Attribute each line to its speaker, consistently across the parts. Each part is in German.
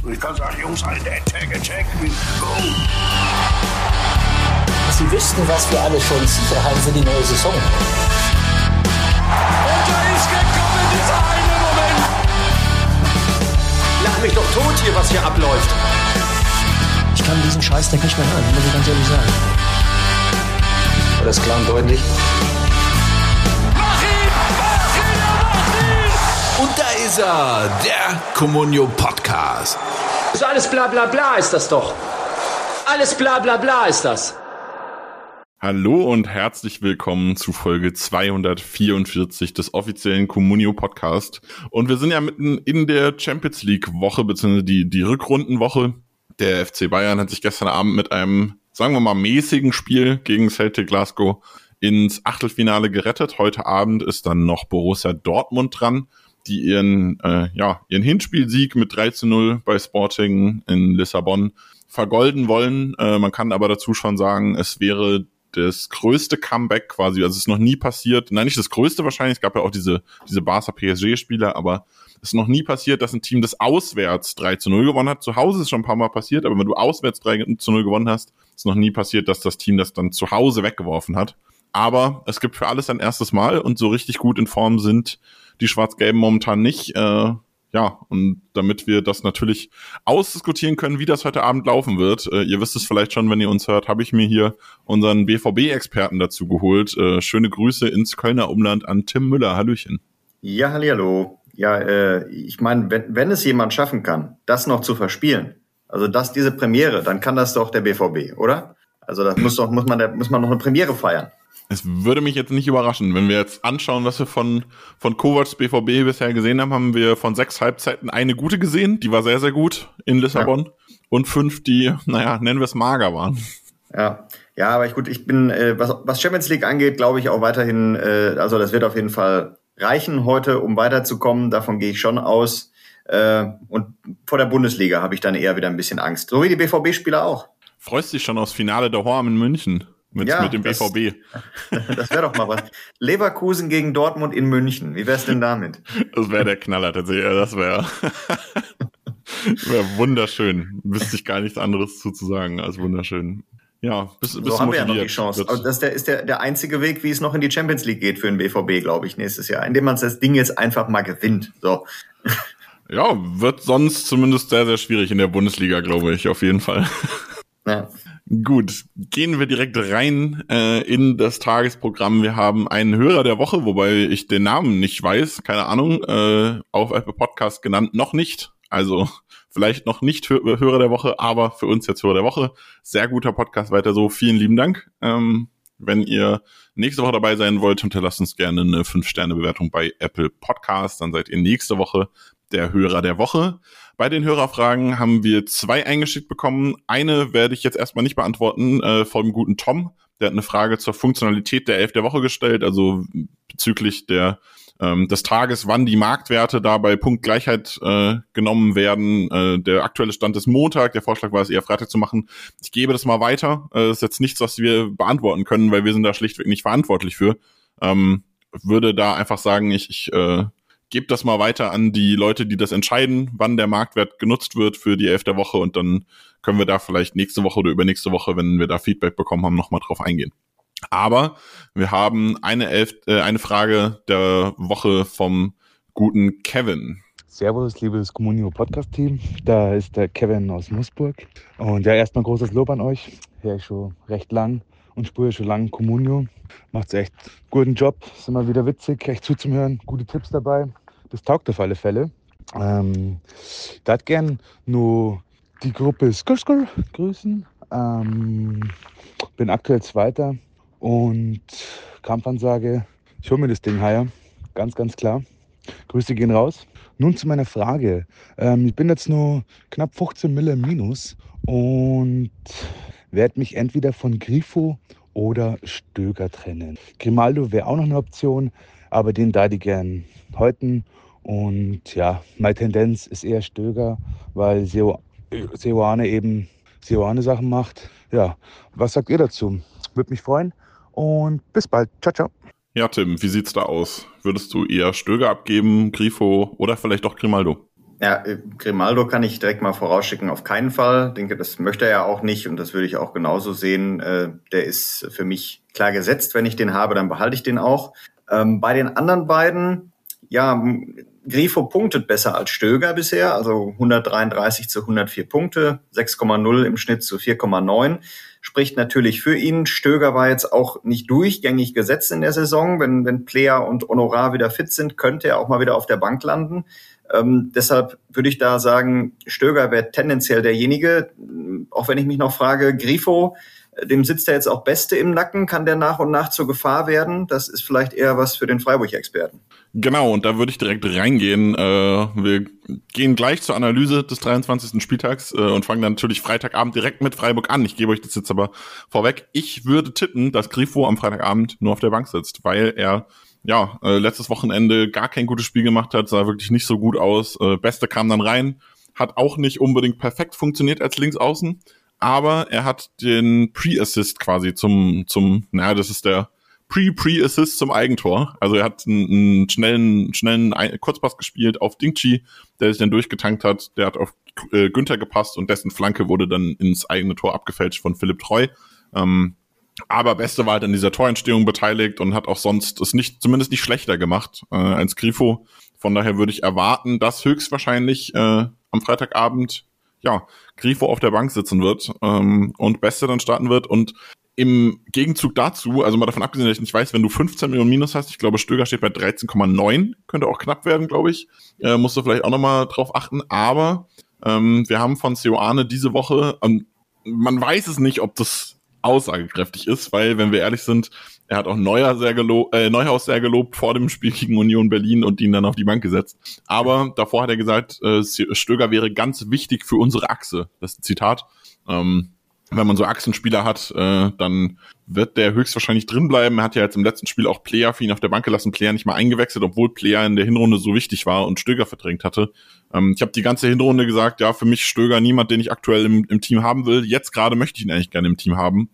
Speaker 1: Und ich kann sagen, Jungs, Attack, go!
Speaker 2: Sie wüssten, was wir alle schon sicher haben für die neue Saison.
Speaker 3: Und da ist gekommen, dieser eine Moment.
Speaker 4: Lach mich doch tot hier, was hier abläuft.
Speaker 2: Ich kann diesen Scheißdreck nicht mehr hören, muss ich ganz ehrlich sagen. War das klar und deutlich?
Speaker 3: Mach ihn!
Speaker 5: Und da ist er, der Comunio Podcast.
Speaker 4: Das ist alles bla bla bla ist das doch. Alles bla bla bla ist das.
Speaker 6: Hallo und herzlich willkommen zu Folge 244 des offiziellen Comunio Podcast. Und wir sind ja mitten in der Champions League Woche, beziehungsweise die Rückrundenwoche. Der FC Bayern hat sich gestern Abend mit einem, sagen wir mal, mäßigen Spiel gegen Celtic Glasgow ins Achtelfinale gerettet. Heute Abend ist dann noch Borussia Dortmund dran, die ihren Hinspielsieg mit 3:0 bei Sporting in Lissabon vergolden wollen. Man kann aber dazu schon sagen, es wäre das größte Comeback quasi, also es ist noch nie passiert, nein, nicht das größte wahrscheinlich, es gab ja auch diese Barca-PSG-Spiele, aber es ist noch nie passiert, dass ein Team, das auswärts 3:0 gewonnen hat, zu Hause ist schon ein paar Mal passiert, aber wenn du auswärts 3:0 gewonnen hast, ist noch nie passiert, dass das Team das dann zu Hause weggeworfen hat. Aber es gibt für alles ein erstes Mal und so richtig gut in Form sind die Schwarz-Gelben momentan nicht. Und damit wir das natürlich ausdiskutieren können, wie das heute Abend laufen wird, ihr wisst es vielleicht schon, wenn ihr uns hört, habe ich mir hier unseren BVB-Experten dazu geholt. Schöne Grüße ins Kölner Umland an Tim Müller. Hallöchen.
Speaker 7: Ja, hallihallo. Ja, ich meine, wenn es jemand schaffen kann, das noch zu verspielen, also diese Premiere, dann kann das doch der BVB, oder? Also das muss man noch eine Premiere feiern.
Speaker 6: Es würde mich jetzt nicht überraschen, wenn wir jetzt anschauen, was wir von Kovacs BVB bisher gesehen haben, haben wir von 6 Halbzeiten eine gute gesehen, die war sehr, sehr gut in Lissabon, und 5, die, nennen wir es mager waren.
Speaker 7: Ja, aber ich bin, was Champions League angeht, glaube ich auch weiterhin, also das wird auf jeden Fall reichen heute, um weiterzukommen, davon gehe ich schon aus. Und vor der Bundesliga habe ich dann eher wieder ein bisschen Angst, so wie die BVB-Spieler auch.
Speaker 6: Freust dich schon aufs Finale der Horm in München? Mit dem BVB.
Speaker 7: Das wäre doch mal was. Leverkusen gegen Dortmund in München. Wie wär's denn damit?
Speaker 6: Das wäre der Knaller tatsächlich. Das wäre wunderschön. Wüsste ich gar nichts anderes zu sagen als wunderschön. Ja, bist
Speaker 7: so haben
Speaker 6: motiviert.
Speaker 7: Wir ja noch die Chance. Also das ist der einzige Weg, wie es noch in die Champions League geht für den BVB, glaube ich, nächstes Jahr. Indem man das Ding jetzt einfach mal gewinnt. So.
Speaker 6: Ja, wird sonst zumindest sehr, sehr schwierig in der Bundesliga, glaube ich, auf jeden Fall.
Speaker 7: Ja.
Speaker 6: Gut, gehen wir direkt rein in das Tagesprogramm. Wir haben einen Hörer der Woche, wobei ich den Namen nicht weiß, keine Ahnung, auf Apple Podcast genannt, noch nicht. Also vielleicht noch nicht Hörer der Woche, aber für uns jetzt Hörer der Woche. Sehr guter Podcast, weiter so. Vielen lieben Dank. Wenn ihr nächste Woche dabei sein wollt, hinterlasst uns gerne eine 5-Sterne-Bewertung bei Apple Podcast. Dann seid ihr nächste Woche der Hörer der Woche. Bei den Hörerfragen haben wir 2 eingeschickt bekommen. Eine werde ich jetzt erstmal nicht beantworten, vom guten Tom. Der hat eine Frage zur Funktionalität der 11 der Woche gestellt, also bezüglich des Tages, wann die Marktwerte da bei Punktgleichheit genommen werden. Der aktuelle Stand ist Montag, der Vorschlag war es eher Freitag zu machen. Ich gebe das mal weiter. Das ist jetzt nichts, was wir beantworten können, weil wir sind da schlichtweg nicht verantwortlich für. Würde da einfach sagen, ich gebe das mal weiter an die Leute, die das entscheiden, wann der Marktwert genutzt wird für die 11 der Woche, und dann können wir da vielleicht nächste Woche oder übernächste Woche, wenn wir da Feedback bekommen haben, nochmal drauf eingehen. Aber wir haben eine Frage der Woche vom guten Kevin.
Speaker 8: Servus, liebes Comunio Podcast-Team. Da ist der Kevin aus Moosburg. Und ja, erstmal großes Lob an euch. Höre ich schon recht lang und spüre schon lange Comunio. Macht's echt guten Job. Ist immer wieder witzig, echt zuzuhören. Gute Tipps dabei. Das taugt auf alle Fälle. Da hat gern nur die Gruppe Skur grüßen. Bin aktuell Zweiter und Kampfansage, ich hole mir das Ding heuer. Ganz, ganz klar. Grüße gehen raus. Nun zu meiner Frage. Ich bin jetzt nur knapp 15 Mille im Minus und werde mich entweder von Grifo oder Stöger trennen. Grimaldo wäre auch noch eine Option, aber den da die gern häuten. Und ja, meine Tendenz ist eher Stöger, weil Seoane eben Seoane-Sachen macht. Ja, was sagt ihr dazu? Würde mich freuen und bis bald. Ciao, ciao.
Speaker 6: Ja, Tim, wie sieht's da aus? Würdest du eher Stöger abgeben, Grifo oder vielleicht auch Grimaldo?
Speaker 7: Ja, Grimaldo kann ich direkt mal vorausschicken, auf keinen Fall. Ich denke, das möchte er ja auch nicht und das würde ich auch genauso sehen. Der ist für mich klar gesetzt. Wenn ich den habe, dann behalte ich den auch. Bei den anderen beiden, ja, Grifo punktet besser als Stöger bisher, also 133 zu 104 Punkte, 6,0 im Schnitt zu 4,9. Spricht natürlich für ihn. Stöger war jetzt auch nicht durchgängig gesetzt in der Saison. Wenn Player und Honorar wieder fit sind, könnte er auch mal wieder auf der Bank landen. Deshalb würde ich da sagen, Stöger wäre tendenziell derjenige, auch wenn ich mich noch frage, Grifo, dem sitzt ja jetzt auch Beste im Nacken, kann der nach und nach zur Gefahr werden? Das ist vielleicht eher was für den Freiburg-Experten.
Speaker 6: Genau, und da würde ich direkt reingehen. Wir gehen gleich zur Analyse des 23. Spieltags und fangen dann natürlich Freitagabend direkt mit Freiburg an. Ich gebe euch das jetzt aber vorweg. Ich würde tippen, dass Grifo am Freitagabend nur auf der Bank sitzt, weil er letztes Wochenende gar kein gutes Spiel gemacht hat, sah wirklich nicht so gut aus. Beste kam dann rein, hat auch nicht unbedingt perfekt funktioniert als Linksaußen, aber er hat den Pre-Assist quasi das ist der Pre-Assist zum Eigentor. Also er hat einen schnellen Kurzpass gespielt auf Dingchi, der sich dann durchgetankt hat, der hat auf Günther gepasst und dessen Flanke wurde dann ins eigene Tor abgefälscht von Philipp Treu. Aber Beste war halt an dieser Torentstehung beteiligt und hat auch sonst es zumindest nicht schlechter gemacht als Grifo. Von daher würde ich erwarten, dass höchstwahrscheinlich am Freitagabend Grifo auf der Bank sitzen wird und Beste dann starten wird. Und im Gegenzug dazu, also mal davon abgesehen, dass ich nicht weiß, wenn du 15 Millionen Minus hast, ich glaube Stöger steht bei 13,9, könnte auch knapp werden, glaube ich. Musst du vielleicht auch nochmal drauf achten. Aber wir haben von Seoane diese Woche, man weiß es nicht, ob das aussagekräftig ist, weil, wenn wir ehrlich sind, er hat auch Neuhaus sehr gelobt vor dem Spiel gegen Union Berlin und ihn dann auf die Bank gesetzt. Aber davor hat er gesagt, Stöger wäre ganz wichtig für unsere Achse. Das ist ein Zitat. Wenn man so Achsenspieler hat, dann wird der höchstwahrscheinlich drin bleiben. Er hat ja jetzt im letzten Spiel auch Player für ihn auf der Bank gelassen, Player nicht mal eingewechselt, obwohl Player in der Hinrunde so wichtig war und Stöger verdrängt hatte. Ich habe die ganze Hinrunde gesagt, ja, für mich Stöger niemand, den ich aktuell im Team haben will. Jetzt gerade möchte ich ihn eigentlich gerne im Team haben,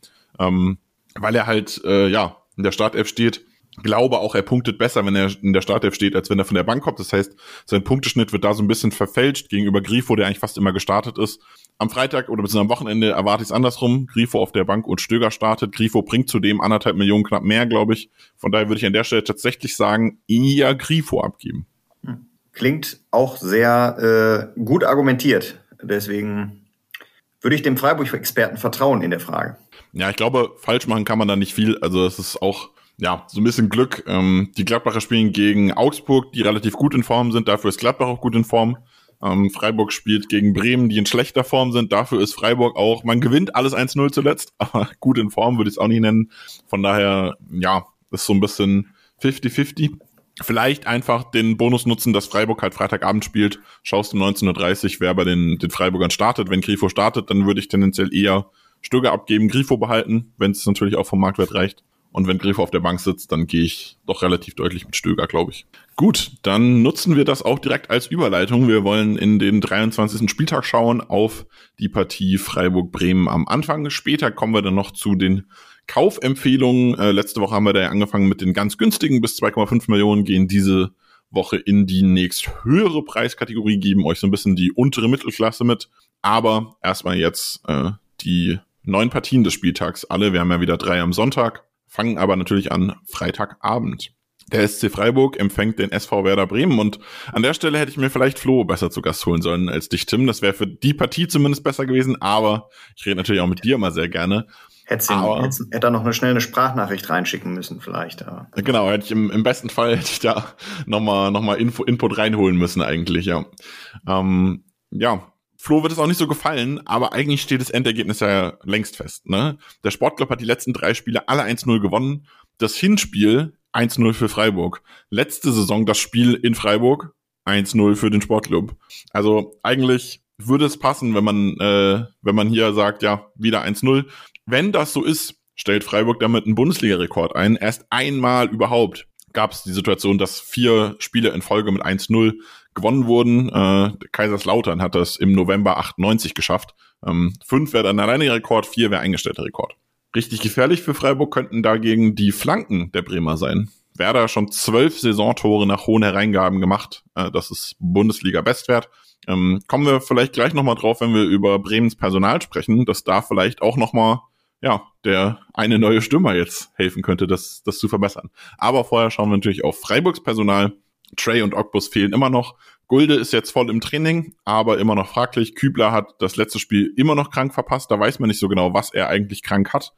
Speaker 6: weil er halt in der Startelf steht. Glaube auch, er punktet besser, wenn er in der Startelf steht, als wenn er von der Bank kommt. Das heißt, sein Punkteschnitt wird da so ein bisschen verfälscht gegenüber Grifo, der eigentlich fast immer gestartet ist. Am Freitag oder beziehungsweise am Wochenende erwarte ich es andersrum. Grifo auf der Bank und Stöger startet. Grifo bringt zudem 1,5 Millionen knapp mehr, glaube ich. Von daher würde ich an der Stelle tatsächlich sagen, eher Grifo abgeben.
Speaker 7: Klingt auch sehr gut argumentiert. Deswegen würde ich dem Freiburg-Experten vertrauen in der Frage.
Speaker 6: Ja, ich glaube, falsch machen kann man da nicht viel. Also es ist auch so ein bisschen Glück. Die Gladbacher spielen gegen Augsburg, die relativ gut in Form sind. Dafür ist Gladbach auch gut in Form. Freiburg spielt gegen Bremen, die in schlechter Form sind. Dafür ist Freiburg auch, man gewinnt alles 1-0 zuletzt, aber gut in Form würde ich es auch nicht nennen. Von daher, ist so ein bisschen 50-50. Vielleicht einfach den Bonus nutzen, dass Freiburg halt Freitagabend spielt. Schaust um 19:30 Uhr, wer bei den Freiburgern startet. Wenn Grifo startet, dann würde ich tendenziell eher Stöger abgeben, Grifo behalten, wenn es natürlich auch vom Marktwert reicht. Und wenn Grifo auf der Bank sitzt, dann gehe ich doch relativ deutlich mit Stöger, glaube ich. Gut, dann nutzen wir das auch direkt als Überleitung. Wir wollen in den 23. Spieltag schauen auf die Partie Freiburg-Bremen am Anfang. Später kommen wir dann noch zu den Kaufempfehlungen. Letzte Woche haben wir da ja angefangen mit den ganz günstigen bis 2,5 Millionen, gehen diese Woche in die nächst höhere Preiskategorie, geben euch so ein bisschen die untere Mittelklasse mit. Aber erstmal jetzt die 9 Partien des Spieltags alle. Wir haben ja wieder 3 am Sonntag. Fangen aber natürlich an Freitagabend. Der SC Freiburg empfängt den SV Werder Bremen und an der Stelle hätte ich mir vielleicht Flo besser zu Gast holen sollen als dich, Tim. Das wäre für die Partie zumindest besser gewesen, aber ich rede natürlich auch mit dir immer sehr gerne.
Speaker 7: Hätte er noch eine Sprachnachricht reinschicken müssen vielleicht. Aber.
Speaker 6: Genau, hätte ich im besten Fall hätte ich da nochmal Input reinholen müssen eigentlich, ja. Flo wird es auch nicht so gefallen, aber eigentlich steht das Endergebnis ja längst fest, ne? Der Sportclub hat die letzten 3 Spiele alle 1-0 gewonnen. Das Hinspiel 1-0 für Freiburg. Letzte Saison das Spiel in Freiburg 1-0 für den Sportclub. Also eigentlich würde es passen, wenn man hier sagt, ja, wieder 1-0. Wenn das so ist, stellt Freiburg damit einen Bundesliga-Rekord ein. Erst einmal überhaupt gab es die Situation, dass 4 Spiele in Folge mit 1-0 gewonnen wurden. Kaiserslautern hat das im November 98 geschafft. 5 wäre dann alleiniger Rekord, 4 wäre eingestellter Rekord. Richtig gefährlich für Freiburg könnten dagegen die Flanken der Bremer sein. Werder schon 12 Saisontore nach hohen Hereingaben gemacht. Das ist Bundesliga-Bestwert. Kommen wir vielleicht gleich nochmal drauf, wenn wir über Bremens Personal sprechen, dass da vielleicht auch nochmal der eine neue Stürmer jetzt helfen könnte, das zu verbessern. Aber vorher schauen wir natürlich auf Freiburgs Personal. Trey und Ogbus fehlen immer noch. Gulde ist jetzt voll im Training, aber immer noch fraglich. Kübler hat das letzte Spiel immer noch krank verpasst. Da weiß man nicht so genau, was er eigentlich krank hat.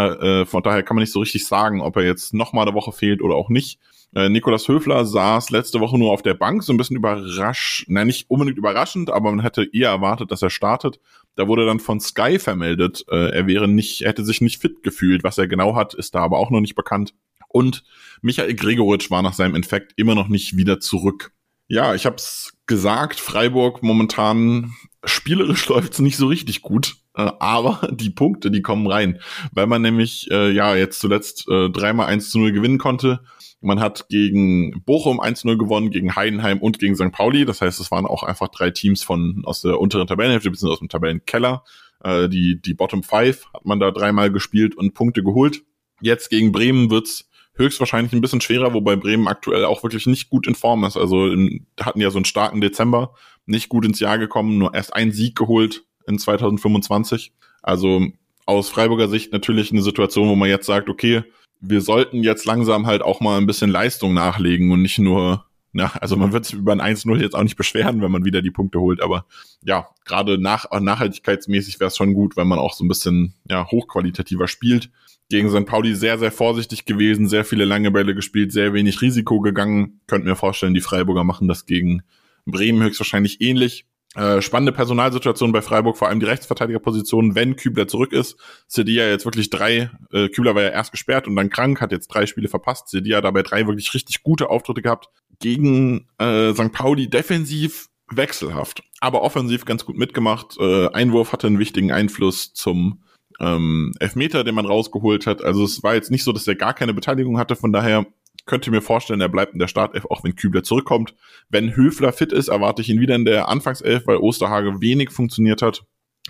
Speaker 6: Von daher kann man nicht so richtig sagen, ob er jetzt nochmal eine Woche fehlt oder auch nicht. Nikolaus Höfler saß letzte Woche nur auf der Bank, so ein bisschen nicht unbedingt überraschend, aber man hätte eher erwartet, dass er startet. Da wurde dann von Sky vermeldet, er hätte sich nicht fit gefühlt. Was er genau hat, ist da aber auch noch nicht bekannt. Und Michael Gregoritsch war nach seinem Infekt immer noch nicht wieder zurück. Ja, ich hab's gesagt, Freiburg momentan spielerisch läuft's nicht so richtig gut, aber die Punkte, die kommen rein, weil man nämlich jetzt zuletzt 3-mal 1-0 gewinnen konnte. Man hat gegen Bochum 1-0 gewonnen, gegen Heidenheim und gegen St. Pauli. Das heißt, es waren auch einfach 3 Teams aus der unteren Tabellenhälfte, bzw. aus dem Tabellenkeller. Die Bottom 5 hat man da 3-mal gespielt und Punkte geholt. Jetzt gegen Bremen wird's höchstwahrscheinlich ein bisschen schwerer, wobei Bremen aktuell auch wirklich nicht gut in Form ist. Also hatten ja so einen starken Dezember, nicht gut ins Jahr gekommen, nur erst einen Sieg geholt in 2025. Also aus Freiburger Sicht natürlich eine Situation, wo man jetzt sagt, okay, wir sollten jetzt langsam halt auch mal ein bisschen Leistung nachlegen und nicht nur, also man wird sich über ein 1-0 jetzt auch nicht beschweren, wenn man wieder die Punkte holt, aber ja, gerade nachhaltigkeitsmäßig wäre es schon gut, wenn man auch so ein bisschen hochqualitativer spielt. Gegen St. Pauli sehr, sehr vorsichtig gewesen, sehr viele lange Bälle gespielt, sehr wenig Risiko gegangen. Könnt mir vorstellen, die Freiburger machen das gegen Bremen höchstwahrscheinlich ähnlich. Spannende Personalsituation bei Freiburg, vor allem die Rechtsverteidigerposition, wenn Kübler zurück ist. Sedia jetzt wirklich Kübler war ja erst gesperrt und dann krank, hat jetzt 3 Spiele verpasst. Sedia dabei 3 wirklich richtig gute Auftritte gehabt. Gegen St. Pauli defensiv wechselhaft, aber offensiv ganz gut mitgemacht. Einwurf hatte einen wichtigen Einfluss zum Elfmeter, den man rausgeholt hat. Also es war jetzt nicht so, dass er gar keine Beteiligung hatte, von daher könnte mir vorstellen, er bleibt in der Startelf, auch wenn Kübler zurückkommt. Wenn Höfler fit ist, erwarte ich ihn wieder in der Anfangself, weil Osterhage wenig funktioniert hat.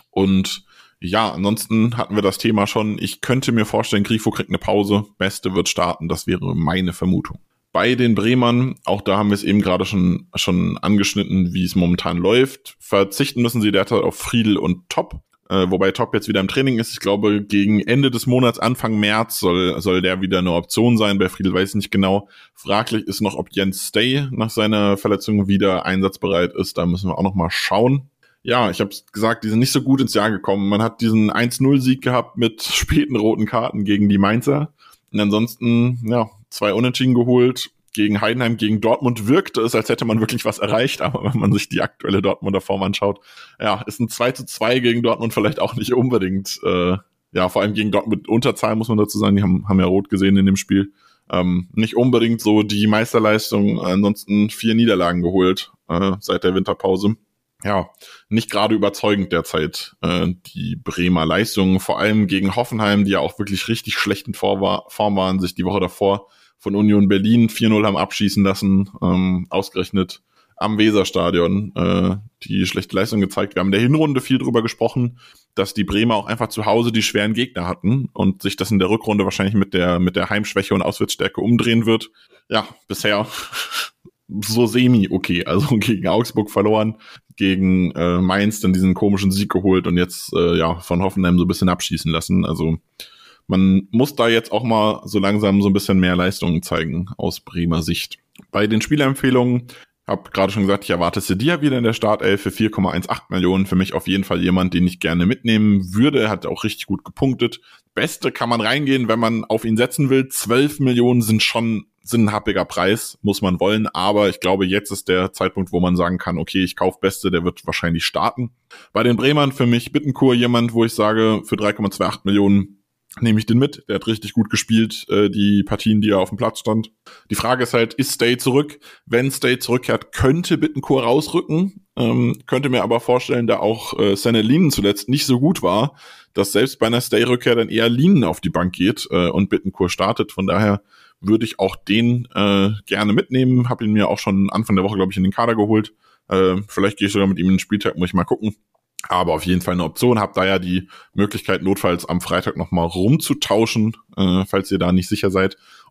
Speaker 6: Und ja, ansonsten hatten wir das Thema schon. Ich könnte mir vorstellen, Grifo kriegt eine Pause, Beste wird starten, das wäre meine Vermutung. Bei den Bremern, auch da haben wir es eben gerade schon angeschnitten, wie es momentan läuft. Verzichten müssen sie derzeit auf Friedl und Top. Wobei Top jetzt wieder im Training ist. Ich glaube, gegen Ende des Monats, Anfang März, soll der wieder eine Option sein. Bei Friedl weiß ich nicht genau. Fraglich ist noch, ob Jens Stay nach seiner Verletzung wieder einsatzbereit ist. Da müssen wir auch noch mal schauen. Ja, ich habe gesagt, die sind nicht so gut ins Jahr gekommen. Man hat diesen 1-0-Sieg gehabt mit späten roten Karten gegen die Mainzer. Und ansonsten, 2 Unentschieden geholt. Gegen Heidenheim, gegen Dortmund wirkte es, als hätte man wirklich was erreicht, aber wenn man sich die aktuelle Dortmunder Form anschaut, ist ein 2-2 gegen Dortmund vielleicht auch nicht unbedingt, vor allem gegen Dortmund mit Unterzahl, muss man dazu sagen, die haben ja rot gesehen in dem Spiel, nicht unbedingt so die Meisterleistung, ansonsten 4 Niederlagen geholt seit der Winterpause. Ja, nicht gerade überzeugend derzeit die Bremer Leistungen, vor allem gegen Hoffenheim, die ja auch wirklich richtig schlecht in Form waren, sich die Woche davor von Union Berlin 4-0 haben abschießen lassen, ausgerechnet am Weserstadion die schlechte Leistung gezeigt. Wir haben in der Hinrunde viel drüber gesprochen, dass die Bremer auch einfach zu Hause die schweren Gegner hatten und sich das in der Rückrunde wahrscheinlich mit der Heimschwäche und Auswärtsstärke umdrehen wird. Ja, bisher so semi okay, also gegen Augsburg verloren, gegen Mainz dann diesen komischen Sieg geholt und jetzt von Hoffenheim so ein bisschen abschießen lassen. Also man muss da jetzt auch mal so langsam so ein bisschen mehr Leistungen zeigen aus Bremer Sicht. Bei den Spielerempfehlungen, habe gerade schon gesagt, ich erwarte Sedia wieder in der Startelf für 4,18 Millionen. Für mich auf jeden Fall jemand, den ich gerne mitnehmen würde. Er hat auch richtig gut gepunktet. Beste kann man reingehen, wenn man auf ihn setzen will. 12 Millionen sind ein happiger Preis, muss man wollen. Aber ich glaube, jetzt ist der Zeitpunkt, wo man sagen kann, okay, ich kaufe Beste, der wird wahrscheinlich starten. Bei den Bremern für mich Bittencourt jemand, wo ich sage, für 3,28 Millionen nehme ich den mit. Der hat richtig gut gespielt, die Partien, die er auf dem Platz stand. Die Frage ist halt, ist Stay zurück? Wenn Stay zurückkehrt, könnte Bittencourt rausrücken. Könnte mir aber vorstellen, da auch Sané Linen zuletzt nicht so gut war, dass selbst bei einer Stay-Rückkehr dann eher Linen auf die Bank geht und Bittencourt startet. Von daher würde ich auch den gerne mitnehmen. Habe ihn mir auch schon Anfang der Woche, glaube ich, in den Kader geholt. Vielleicht gehe ich sogar mit ihm in den Spieltag, muss ich mal gucken. Aber auf jeden Fall eine Option. Habt da ja die Möglichkeit, notfalls am Freitag nochmal rumzutauschen, falls ihr da nicht sicher seid.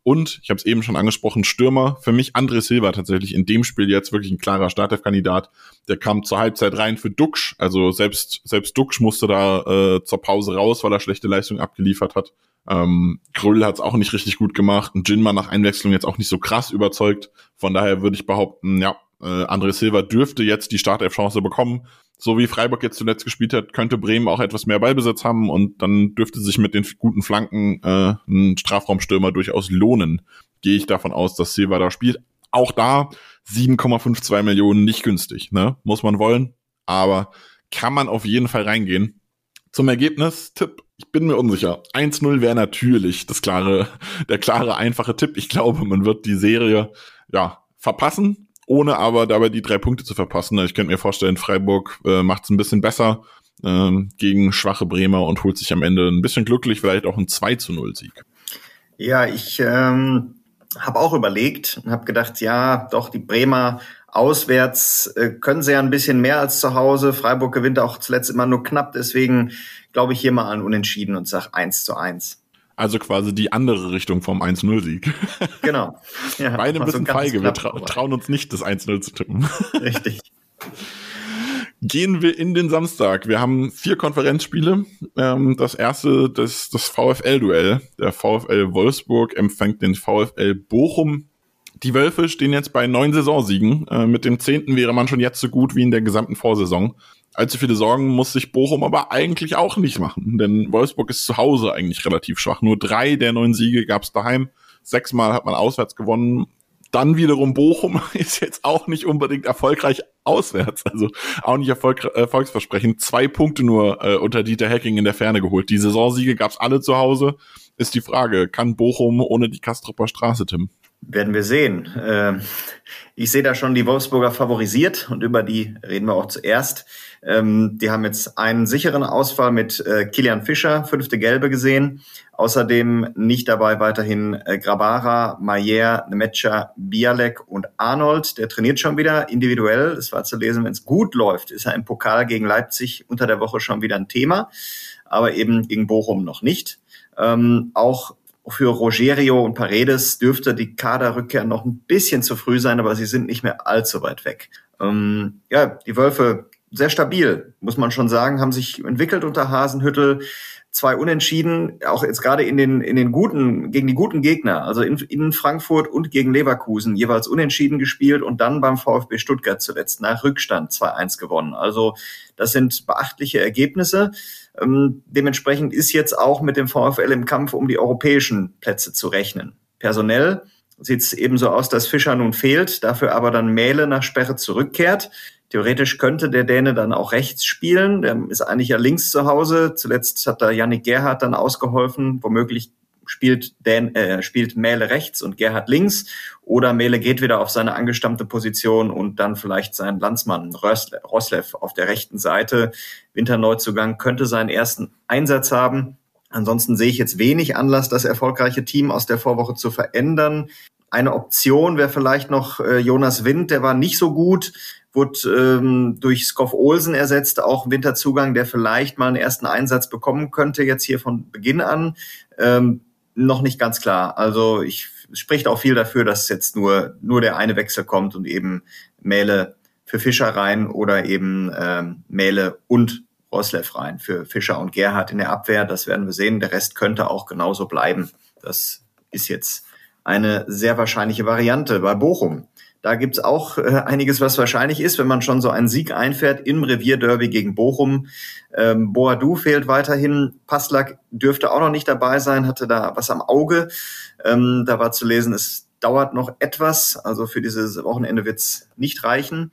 Speaker 6: Und, ich habe es eben schon angesprochen, Stürmer, für mich André Silva tatsächlich in dem Spiel jetzt wirklich ein klarer Startelf-Kandidat. Der kam zur Halbzeit rein für Duksch, also selbst Duksch musste da zur Pause raus, weil er schlechte Leistung abgeliefert hat. Krüll hat es auch nicht richtig gut gemacht. Und Jinma nach Einwechslung jetzt auch nicht so krass überzeugt. Von daher würde ich behaupten, André Silva dürfte jetzt die Startelf-Chance bekommen. So wie Freiburg jetzt zuletzt gespielt hat, könnte Bremen auch etwas mehr Ballbesitz haben und dann dürfte sich mit den guten Flanken ein Strafraumstürmer durchaus lohnen. Gehe ich davon aus, dass Silva da spielt. Auch da 7,52 Millionen, nicht günstig, ne? Muss man wollen, aber kann man auf jeden Fall reingehen. Zum Ergebnis, Tipp, ich bin mir unsicher. 1-0 wäre natürlich der klare, einfache Tipp. Ich glaube, man wird die Serie verpassen, ohne aber dabei die 3 Punkte zu verpassen. Ich könnte mir vorstellen, Freiburg macht es ein bisschen besser gegen schwache Bremer und holt sich am Ende ein bisschen glücklich, vielleicht auch einen 2-0-Sieg.
Speaker 7: Ja, ich habe auch überlegt und habe gedacht, ja, doch, die Bremer auswärts können sie ja ein bisschen mehr als zu Hause. Freiburg gewinnt auch zuletzt immer nur knapp, deswegen glaube ich hier mal an Unentschieden und sage 1-1.
Speaker 6: Also quasi die andere Richtung vom 1-0-Sieg.
Speaker 7: Genau. Ja,
Speaker 6: beide ein bisschen feige, wir trauen uns nicht, das 1-0 zu tippen.
Speaker 7: Richtig.
Speaker 6: Gehen wir in den Samstag. Wir haben 4 Konferenzspiele. Das erste, das VfL-Duell. Der VfL Wolfsburg empfängt den VfL Bochum. Die Wölfe stehen jetzt bei 9 Saisonsiegen. Mit dem 10. wäre man schon jetzt so gut wie in der gesamten Vorsaison. Allzu viele Sorgen muss sich Bochum aber eigentlich auch nicht machen, denn Wolfsburg ist zu Hause eigentlich relativ schwach. Nur 3 der 9 Siege gab es daheim. 6-mal hat man auswärts gewonnen. Dann wiederum Bochum ist jetzt auch nicht unbedingt erfolgreich auswärts, also auch nicht erfolgsversprechend. 2 Punkte nur unter Dieter Hecking in der Ferne geholt. Die Saisonsiege gab's alle zu Hause. Ist die Frage, kann Bochum ohne die Kastrupper Straße, Tim?
Speaker 7: Werden wir sehen. Ich sehe da schon die Wolfsburger favorisiert und über die reden wir auch zuerst. Die haben jetzt einen sicheren Ausfall mit Kilian Fischer, 5. Gelbe gesehen. Außerdem nicht dabei weiterhin Grabara, Mayer, Nemetscher, Bialek und Arnold. Der trainiert schon wieder individuell. Es war zu lesen, wenn es gut läuft, ist er im Pokal gegen Leipzig unter der Woche schon wieder ein Thema. Aber eben gegen Bochum noch nicht. Auch für Rogerio und Paredes dürfte die Kaderrückkehr noch ein bisschen zu früh sein, aber sie sind nicht mehr allzu weit weg. Die Wölfe sehr stabil, muss man schon sagen, haben sich entwickelt unter Hasenhüttl. 2 Unentschieden, auch jetzt gerade in den guten, gegen die guten Gegner, also in Frankfurt und gegen Leverkusen, jeweils unentschieden gespielt und dann beim VfB Stuttgart zuletzt nach Rückstand 2-1 gewonnen. Also das sind beachtliche Ergebnisse. Dementsprechend ist jetzt auch mit dem VfL im Kampf um die europäischen Plätze zu rechnen. Personell sieht es ebenso aus, dass Fischer nun fehlt, dafür aber dann Mähle nach Sperre zurückkehrt. Theoretisch könnte der Däne dann auch rechts spielen. Der ist eigentlich ja links zu Hause. Zuletzt hat da Yannick Gerhardt dann ausgeholfen. Womöglich spielt Mähle rechts und Gerhardt links. Oder Mähle geht wieder auf seine angestammte Position und dann vielleicht sein Landsmann Roslev auf der rechten Seite. Winterneuzugang könnte seinen ersten Einsatz haben. Ansonsten sehe ich jetzt wenig Anlass, das erfolgreiche Team aus der Vorwoche zu verändern. Eine Option wäre vielleicht noch Jonas Wind, der war nicht so gut, wurde durch Skov Olsen ersetzt, auch ein Winterzugang, der vielleicht mal einen ersten Einsatz bekommen könnte, jetzt hier von Beginn an. Noch nicht ganz klar. Also es spricht auch viel dafür, dass jetzt nur der eine Wechsel kommt und eben Mähle für Fischer rein oder eben Mähle und Roslev rein für Fischer und Gerhardt in der Abwehr. Das werden wir sehen. Der Rest könnte auch genauso bleiben. Das ist jetzt eine sehr wahrscheinliche Variante bei Bochum. Da gibt's auch einiges, was wahrscheinlich ist, wenn man schon so einen Sieg einfährt im Revierderby gegen Bochum. Boadu fehlt weiterhin. Passlack dürfte auch noch nicht dabei sein, hatte da was am Auge. Da war zu lesen, es dauert noch etwas. Also für dieses Wochenende wird's nicht reichen.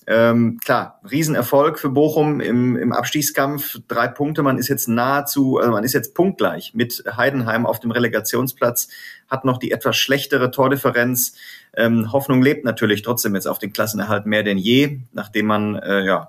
Speaker 7: Klar, Riesenerfolg für Bochum im Abstiegskampf. 3 Punkte, man ist jetzt man ist jetzt punktgleich mit Heidenheim auf dem Relegationsplatz, hat noch die etwas schlechtere Tordifferenz. Hoffnung lebt natürlich trotzdem jetzt auf den Klassenerhalt mehr denn je, nachdem man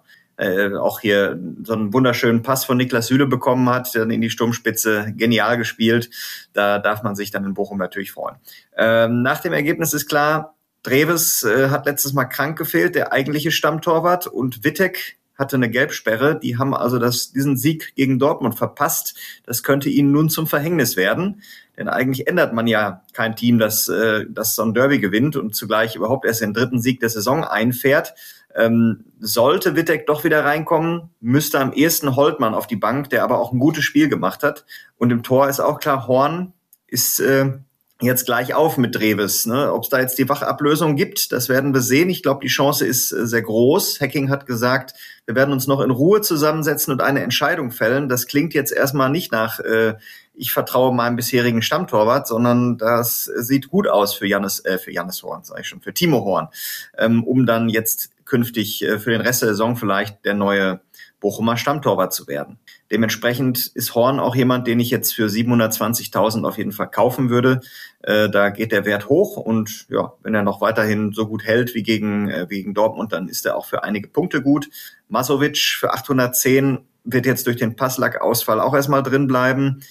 Speaker 7: auch hier so einen wunderschönen Pass von Niklas Süle bekommen hat, dann in die Sturmspitze, genial gespielt. Da darf man sich dann in Bochum natürlich freuen. Nach dem Ergebnis ist klar, Dreves hat letztes Mal krank gefehlt, der eigentliche Stammtorwart, und Wittek hatte eine Gelbsperre. Die haben also diesen Sieg gegen Dortmund verpasst. Das könnte ihnen nun zum Verhängnis werden. Denn eigentlich ändert man ja kein Team, das so ein Derby gewinnt und zugleich überhaupt erst den 3. Sieg der Saison einfährt. Sollte Wittek doch wieder reinkommen, müsste am ehesten Holtmann auf die Bank, der aber auch ein gutes Spiel gemacht hat. Und im Tor ist auch klar, Horn ist jetzt gleich auf mit Dreves. Ne? Ob es da jetzt die Wachablösung gibt, das werden wir sehen. Ich glaube, die Chance ist sehr groß. Hacking hat gesagt, wir werden uns noch in Ruhe zusammensetzen und eine Entscheidung fällen. Das klingt jetzt erstmal nicht nach ich vertraue meinem bisherigen Stammtorwart, sondern das sieht gut aus für Jannis Horn, sage ich schon, für Timo Horn, um dann jetzt künftig für den Rest der Saison vielleicht der neue Bochumer Stammtorwart zu werden. Dementsprechend ist Horn auch jemand, den ich jetzt für 720.000 auf jeden Fall kaufen würde. Da geht der Wert hoch und ja, wenn er noch weiterhin so gut hält wie gegen Dortmund, dann ist er auch für einige Punkte gut. Masovic für 810 wird jetzt durch den Passlack-Ausfall auch erstmal drin bleiben.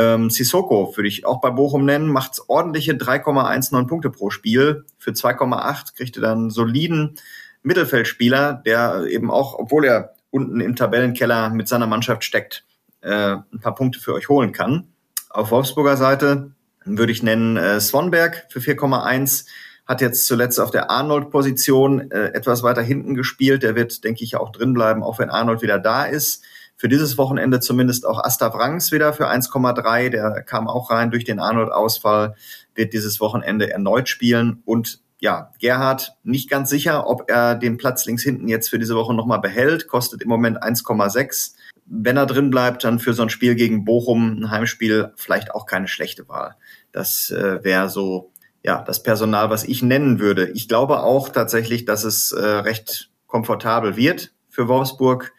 Speaker 7: Sissoko würde ich auch bei Bochum nennen, macht ordentliche 3,19 Punkte pro Spiel. Für 2,8 kriegt er dann einen soliden Mittelfeldspieler, der eben auch, obwohl er unten im Tabellenkeller mit seiner Mannschaft steckt, ein paar Punkte für euch holen kann. Auf Wolfsburger Seite würde ich nennen Swanberg für 4,1, hat jetzt zuletzt auf der Arnold-Position etwas weiter hinten gespielt. Der wird, denke ich, auch drin bleiben, auch wenn Arnold wieder da ist. Für dieses Wochenende zumindest auch Asta Wrangs wieder für 1,3. Der kam auch rein durch den Arnold-Ausfall, wird dieses Wochenende erneut spielen. Und ja, Gerhard nicht ganz sicher, ob er den Platz links hinten jetzt für diese Woche nochmal behält. Kostet im Moment 1,6. Wenn er drin bleibt, dann für so ein Spiel gegen Bochum, ein Heimspiel, vielleicht auch keine schlechte Wahl. Das wäre so ja das Personal, was ich nennen würde. Ich glaube auch tatsächlich, dass es recht komfortabel wird für Wolfsburg.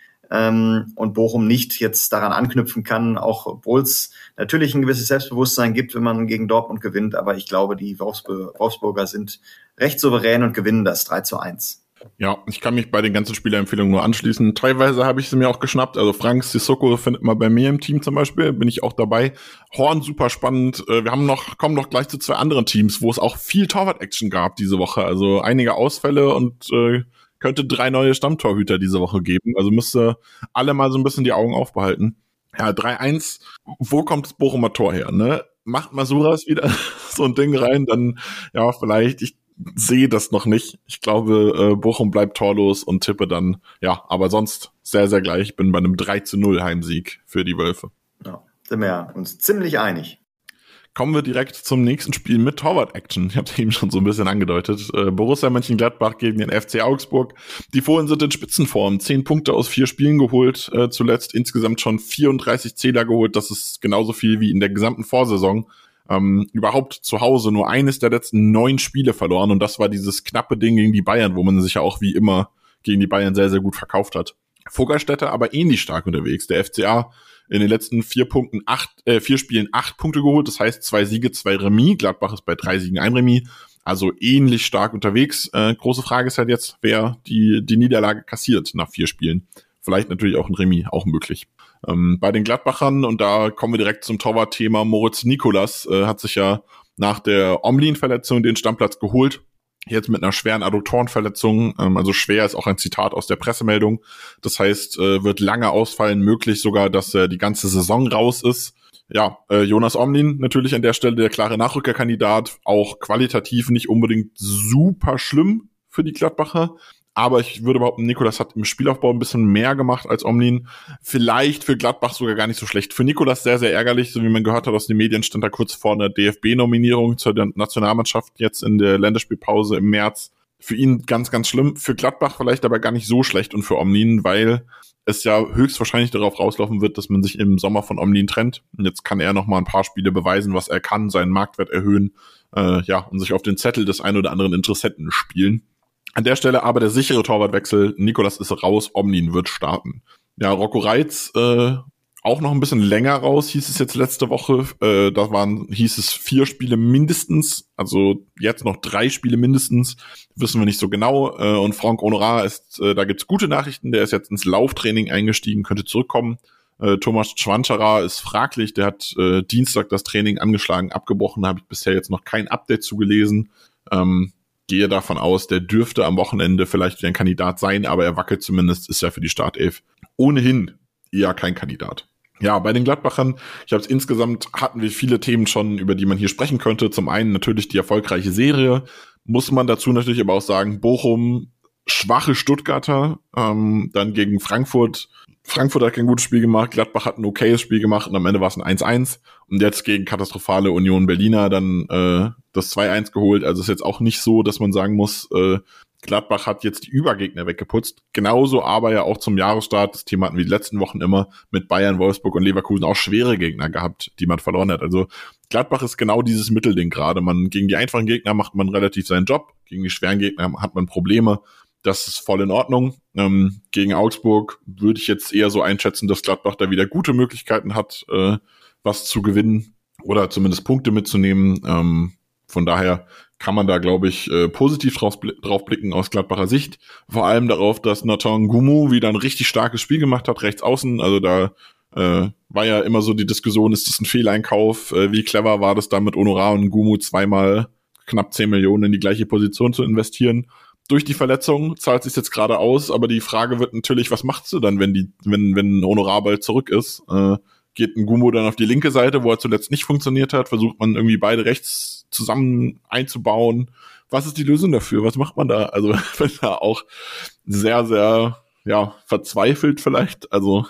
Speaker 7: Und Bochum nicht jetzt daran anknüpfen kann, auch obwohl es natürlich ein gewisses Selbstbewusstsein gibt, wenn man gegen Dortmund gewinnt. Aber ich glaube, die Wolfsburger sind recht souverän und gewinnen das 3:1.
Speaker 6: Ja, ich kann mich bei den ganzen Spielerempfehlungen nur anschließen. Teilweise habe ich sie mir auch geschnappt. Also Frank Sissoko findet man bei mir im Team zum Beispiel, bin ich auch dabei. Horn, super spannend. Wir kommen noch gleich zu 2 anderen Teams, wo es auch viel Torwart-Action gab diese Woche. Also einige Ausfälle und könnte 3 neue Stammtorhüter diese Woche geben. Also müsste alle mal so ein bisschen die Augen aufbehalten. Ja, 3:1. Wo kommt das Bochumer Tor her, ne? Macht Masuras wieder so ein Ding rein, dann, ja, vielleicht. Ich sehe das noch nicht. Ich glaube, Bochum bleibt torlos und tippe dann, ja, aber sonst sehr, sehr gleich. Ich bin bei einem 3:0 Heimsieg für die Wölfe.
Speaker 7: Ja, sind wir uns ziemlich einig.
Speaker 6: Kommen wir direkt zum nächsten Spiel mit Torwart-Action. Ich habe es eben schon so ein bisschen angedeutet. Borussia Mönchengladbach gegen den FC Augsburg. Die Fohlen sind in Spitzenform. 10 Punkte aus 4 Spielen geholt. Zuletzt insgesamt schon 34 Zähler geholt. Das ist genauso viel wie in der gesamten Vorsaison. Überhaupt zu Hause nur eines der letzten 9 Spiele verloren. Und das war dieses knappe Ding gegen die Bayern, wo man sich ja auch wie immer gegen die Bayern sehr, sehr gut verkauft hat. Vogelstädter aber ähnlich stark unterwegs. Der FCA in den letzten 4 Spielen 8 Punkte geholt. Das heißt 2 Siege, 2 Remis. Gladbach ist bei 3 Siegen, 1 Remis. Also ähnlich stark unterwegs. Große Frage ist halt jetzt, wer die Niederlage kassiert nach 4 Spielen. Vielleicht natürlich auch ein Remis, auch möglich. Bei den Gladbachern, und da kommen wir direkt zum Torwartthema, Moritz Nicolas hat sich ja nach der Omlin-Verletzung den Stammplatz geholt. Jetzt mit einer schweren Adduktorenverletzung, also schwer ist auch ein Zitat aus der Pressemeldung. Das heißt, wird lange ausfallen, möglich sogar, dass er die ganze Saison raus ist. Ja, Jonas Omlin natürlich an der Stelle der klare Nachrückerkandidat, auch qualitativ nicht unbedingt super schlimm für die Gladbacher. Aber ich würde behaupten, Nicolas hat im Spielaufbau ein bisschen mehr gemacht als Omlin. Vielleicht für Gladbach sogar gar nicht so schlecht. Für Nicolas sehr, sehr ärgerlich. So wie man gehört hat aus den Medien, stand er kurz vor einer DFB-Nominierung zur Nationalmannschaft jetzt in der Länderspielpause im März. Für ihn ganz, ganz schlimm. Für Gladbach vielleicht aber gar nicht so schlecht und für Omlin, weil es ja höchstwahrscheinlich darauf rauslaufen wird, dass man sich im Sommer von Omlin trennt. Und jetzt kann er noch mal ein paar Spiele beweisen, was er kann, seinen Marktwert erhöhen, und sich auf den Zettel des ein oder anderen Interessenten spielen. An der Stelle aber der sichere Torwartwechsel. Nicolas ist raus, Omlin wird starten. Ja, Rocco Reitz auch noch ein bisschen länger raus, hieß es jetzt letzte Woche. Hieß es 4 Spiele mindestens, also jetzt noch 3 Spiele mindestens, wissen wir nicht so genau. Und Franck Honorat da gibt's gute Nachrichten, der ist jetzt ins Lauftraining eingestiegen, könnte zurückkommen. Thomas Schwanscherer ist fraglich, der hat Dienstag das Training angeschlagen, abgebrochen, da habe ich bisher jetzt noch kein Update zugelesen. gehe davon aus, der dürfte am Wochenende vielleicht wieder ein Kandidat sein, aber er wackelt zumindest, ist ja für die Startelf ohnehin eher kein Kandidat. Ja, bei den Gladbachern, insgesamt hatten wir viele Themen schon, über die man hier sprechen könnte. Zum einen natürlich die erfolgreiche Serie, muss man dazu natürlich aber auch sagen, Bochum, schwache Stuttgarter, dann gegen Frankfurt. Frankfurt hat kein gutes Spiel gemacht, Gladbach hat ein okayes Spiel gemacht und am Ende war es ein 1-1 und jetzt gegen katastrophale Union Berliner dann das 2-1 geholt. Also ist jetzt auch nicht so, dass man sagen muss, Gladbach hat jetzt die Übergegner weggeputzt. Genauso aber ja auch zum Jahresstart, das Thema hatten wir die letzten Wochen immer, mit Bayern, Wolfsburg und Leverkusen auch schwere Gegner gehabt, die man verloren hat. Also Gladbach ist genau dieses Mittelding gerade. Gegen die einfachen Gegner macht man relativ seinen Job, gegen die schweren Gegner hat man Probleme. Das ist voll in Ordnung. Gegen Augsburg würde ich jetzt eher so einschätzen, dass Gladbach da wieder gute Möglichkeiten hat, was zu gewinnen oder zumindest Punkte mitzunehmen. Von daher kann man da, glaube ich, positiv drauf blicken aus Gladbacher Sicht. Vor allem darauf, dass Nathan Gumu wieder ein richtig starkes Spiel gemacht hat, rechts außen. Also da war ja immer so die Diskussion, ist das ein Fehleinkauf? Wie clever war das da mit Honorar und Gumu zweimal knapp 10 Millionen in die gleiche Position zu investieren? Durch die Verletzung zahlt sich jetzt gerade aus, aber die Frage wird natürlich, was machst du dann, wenn Honorar bald zurück ist? Geht ein Gumu dann auf die linke Seite, wo er zuletzt nicht funktioniert hat? Versucht man irgendwie beide rechts zusammen einzubauen? Was ist die Lösung dafür? Was macht man da? Also ich bin da auch sehr, sehr, verzweifelt vielleicht. Also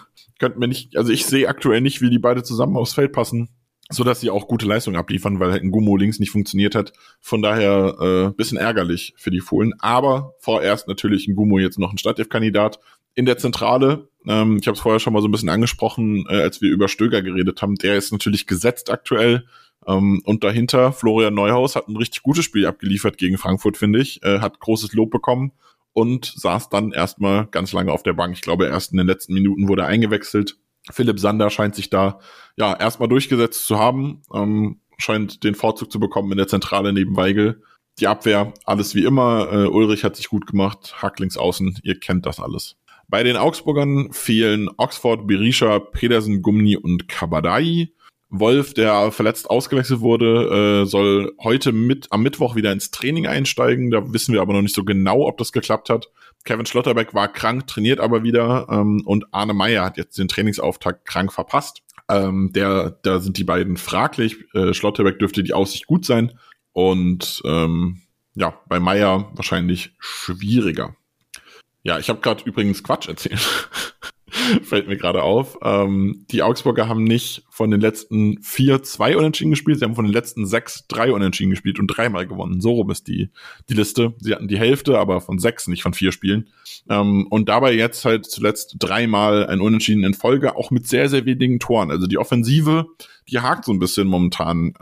Speaker 6: ich sehe aktuell nicht, wie die beide zusammen aufs Feld passen, so dass sie auch gute Leistung abliefern, weil halt ein Gumu links nicht funktioniert hat. Von daher bisschen ärgerlich für die Fohlen. Aber vorerst natürlich ein Gumu jetzt noch ein Startelf-Kandidat. In der Zentrale, ich habe es vorher schon mal so ein bisschen angesprochen, als wir über Stöger geredet haben, der ist natürlich gesetzt aktuell. Und dahinter, Florian Neuhaus hat ein richtig gutes Spiel abgeliefert gegen Frankfurt, finde ich. Hat großes Lob bekommen und saß dann erstmal ganz lange auf der Bank. Ich glaube, erst in den letzten Minuten wurde er eingewechselt. Philipp Sander scheint sich da erstmal durchgesetzt zu haben, scheint den Vorzug zu bekommen in der Zentrale neben Weigl. Die Abwehr, alles wie immer. Ulrich hat sich gut gemacht, Hack links außen, ihr kennt das alles. Bei den Augsburgern fehlen Oxford, Berisha, Pedersen, Gumni und Kabadai. Wolf, der verletzt ausgewechselt wurde, soll heute am Mittwoch wieder ins Training einsteigen. Da wissen wir aber noch nicht so genau, ob das geklappt hat. Kevin Schlotterbeck war krank, trainiert aber wieder. Und Arne Meyer hat jetzt den Trainingsauftakt krank verpasst. Da sind die beiden fraglich. Schlotterbeck dürfte die Aussicht gut sein. Und bei Meyer wahrscheinlich schwieriger. Ja, ich habe gerade übrigens Quatsch erzählt. Fällt mir gerade auf. Die Augsburger haben nicht von den letzten 4 2 Unentschieden gespielt, sie haben von den letzten 6 3 Unentschieden gespielt und 3-mal gewonnen. So rum ist die Liste. Sie hatten die Hälfte, aber von 6, nicht von 4 Spielen. Und dabei jetzt halt zuletzt 3-mal ein Unentschieden in Folge, auch mit sehr, sehr wenigen Toren. Also die Offensive, die hakt so ein bisschen momentan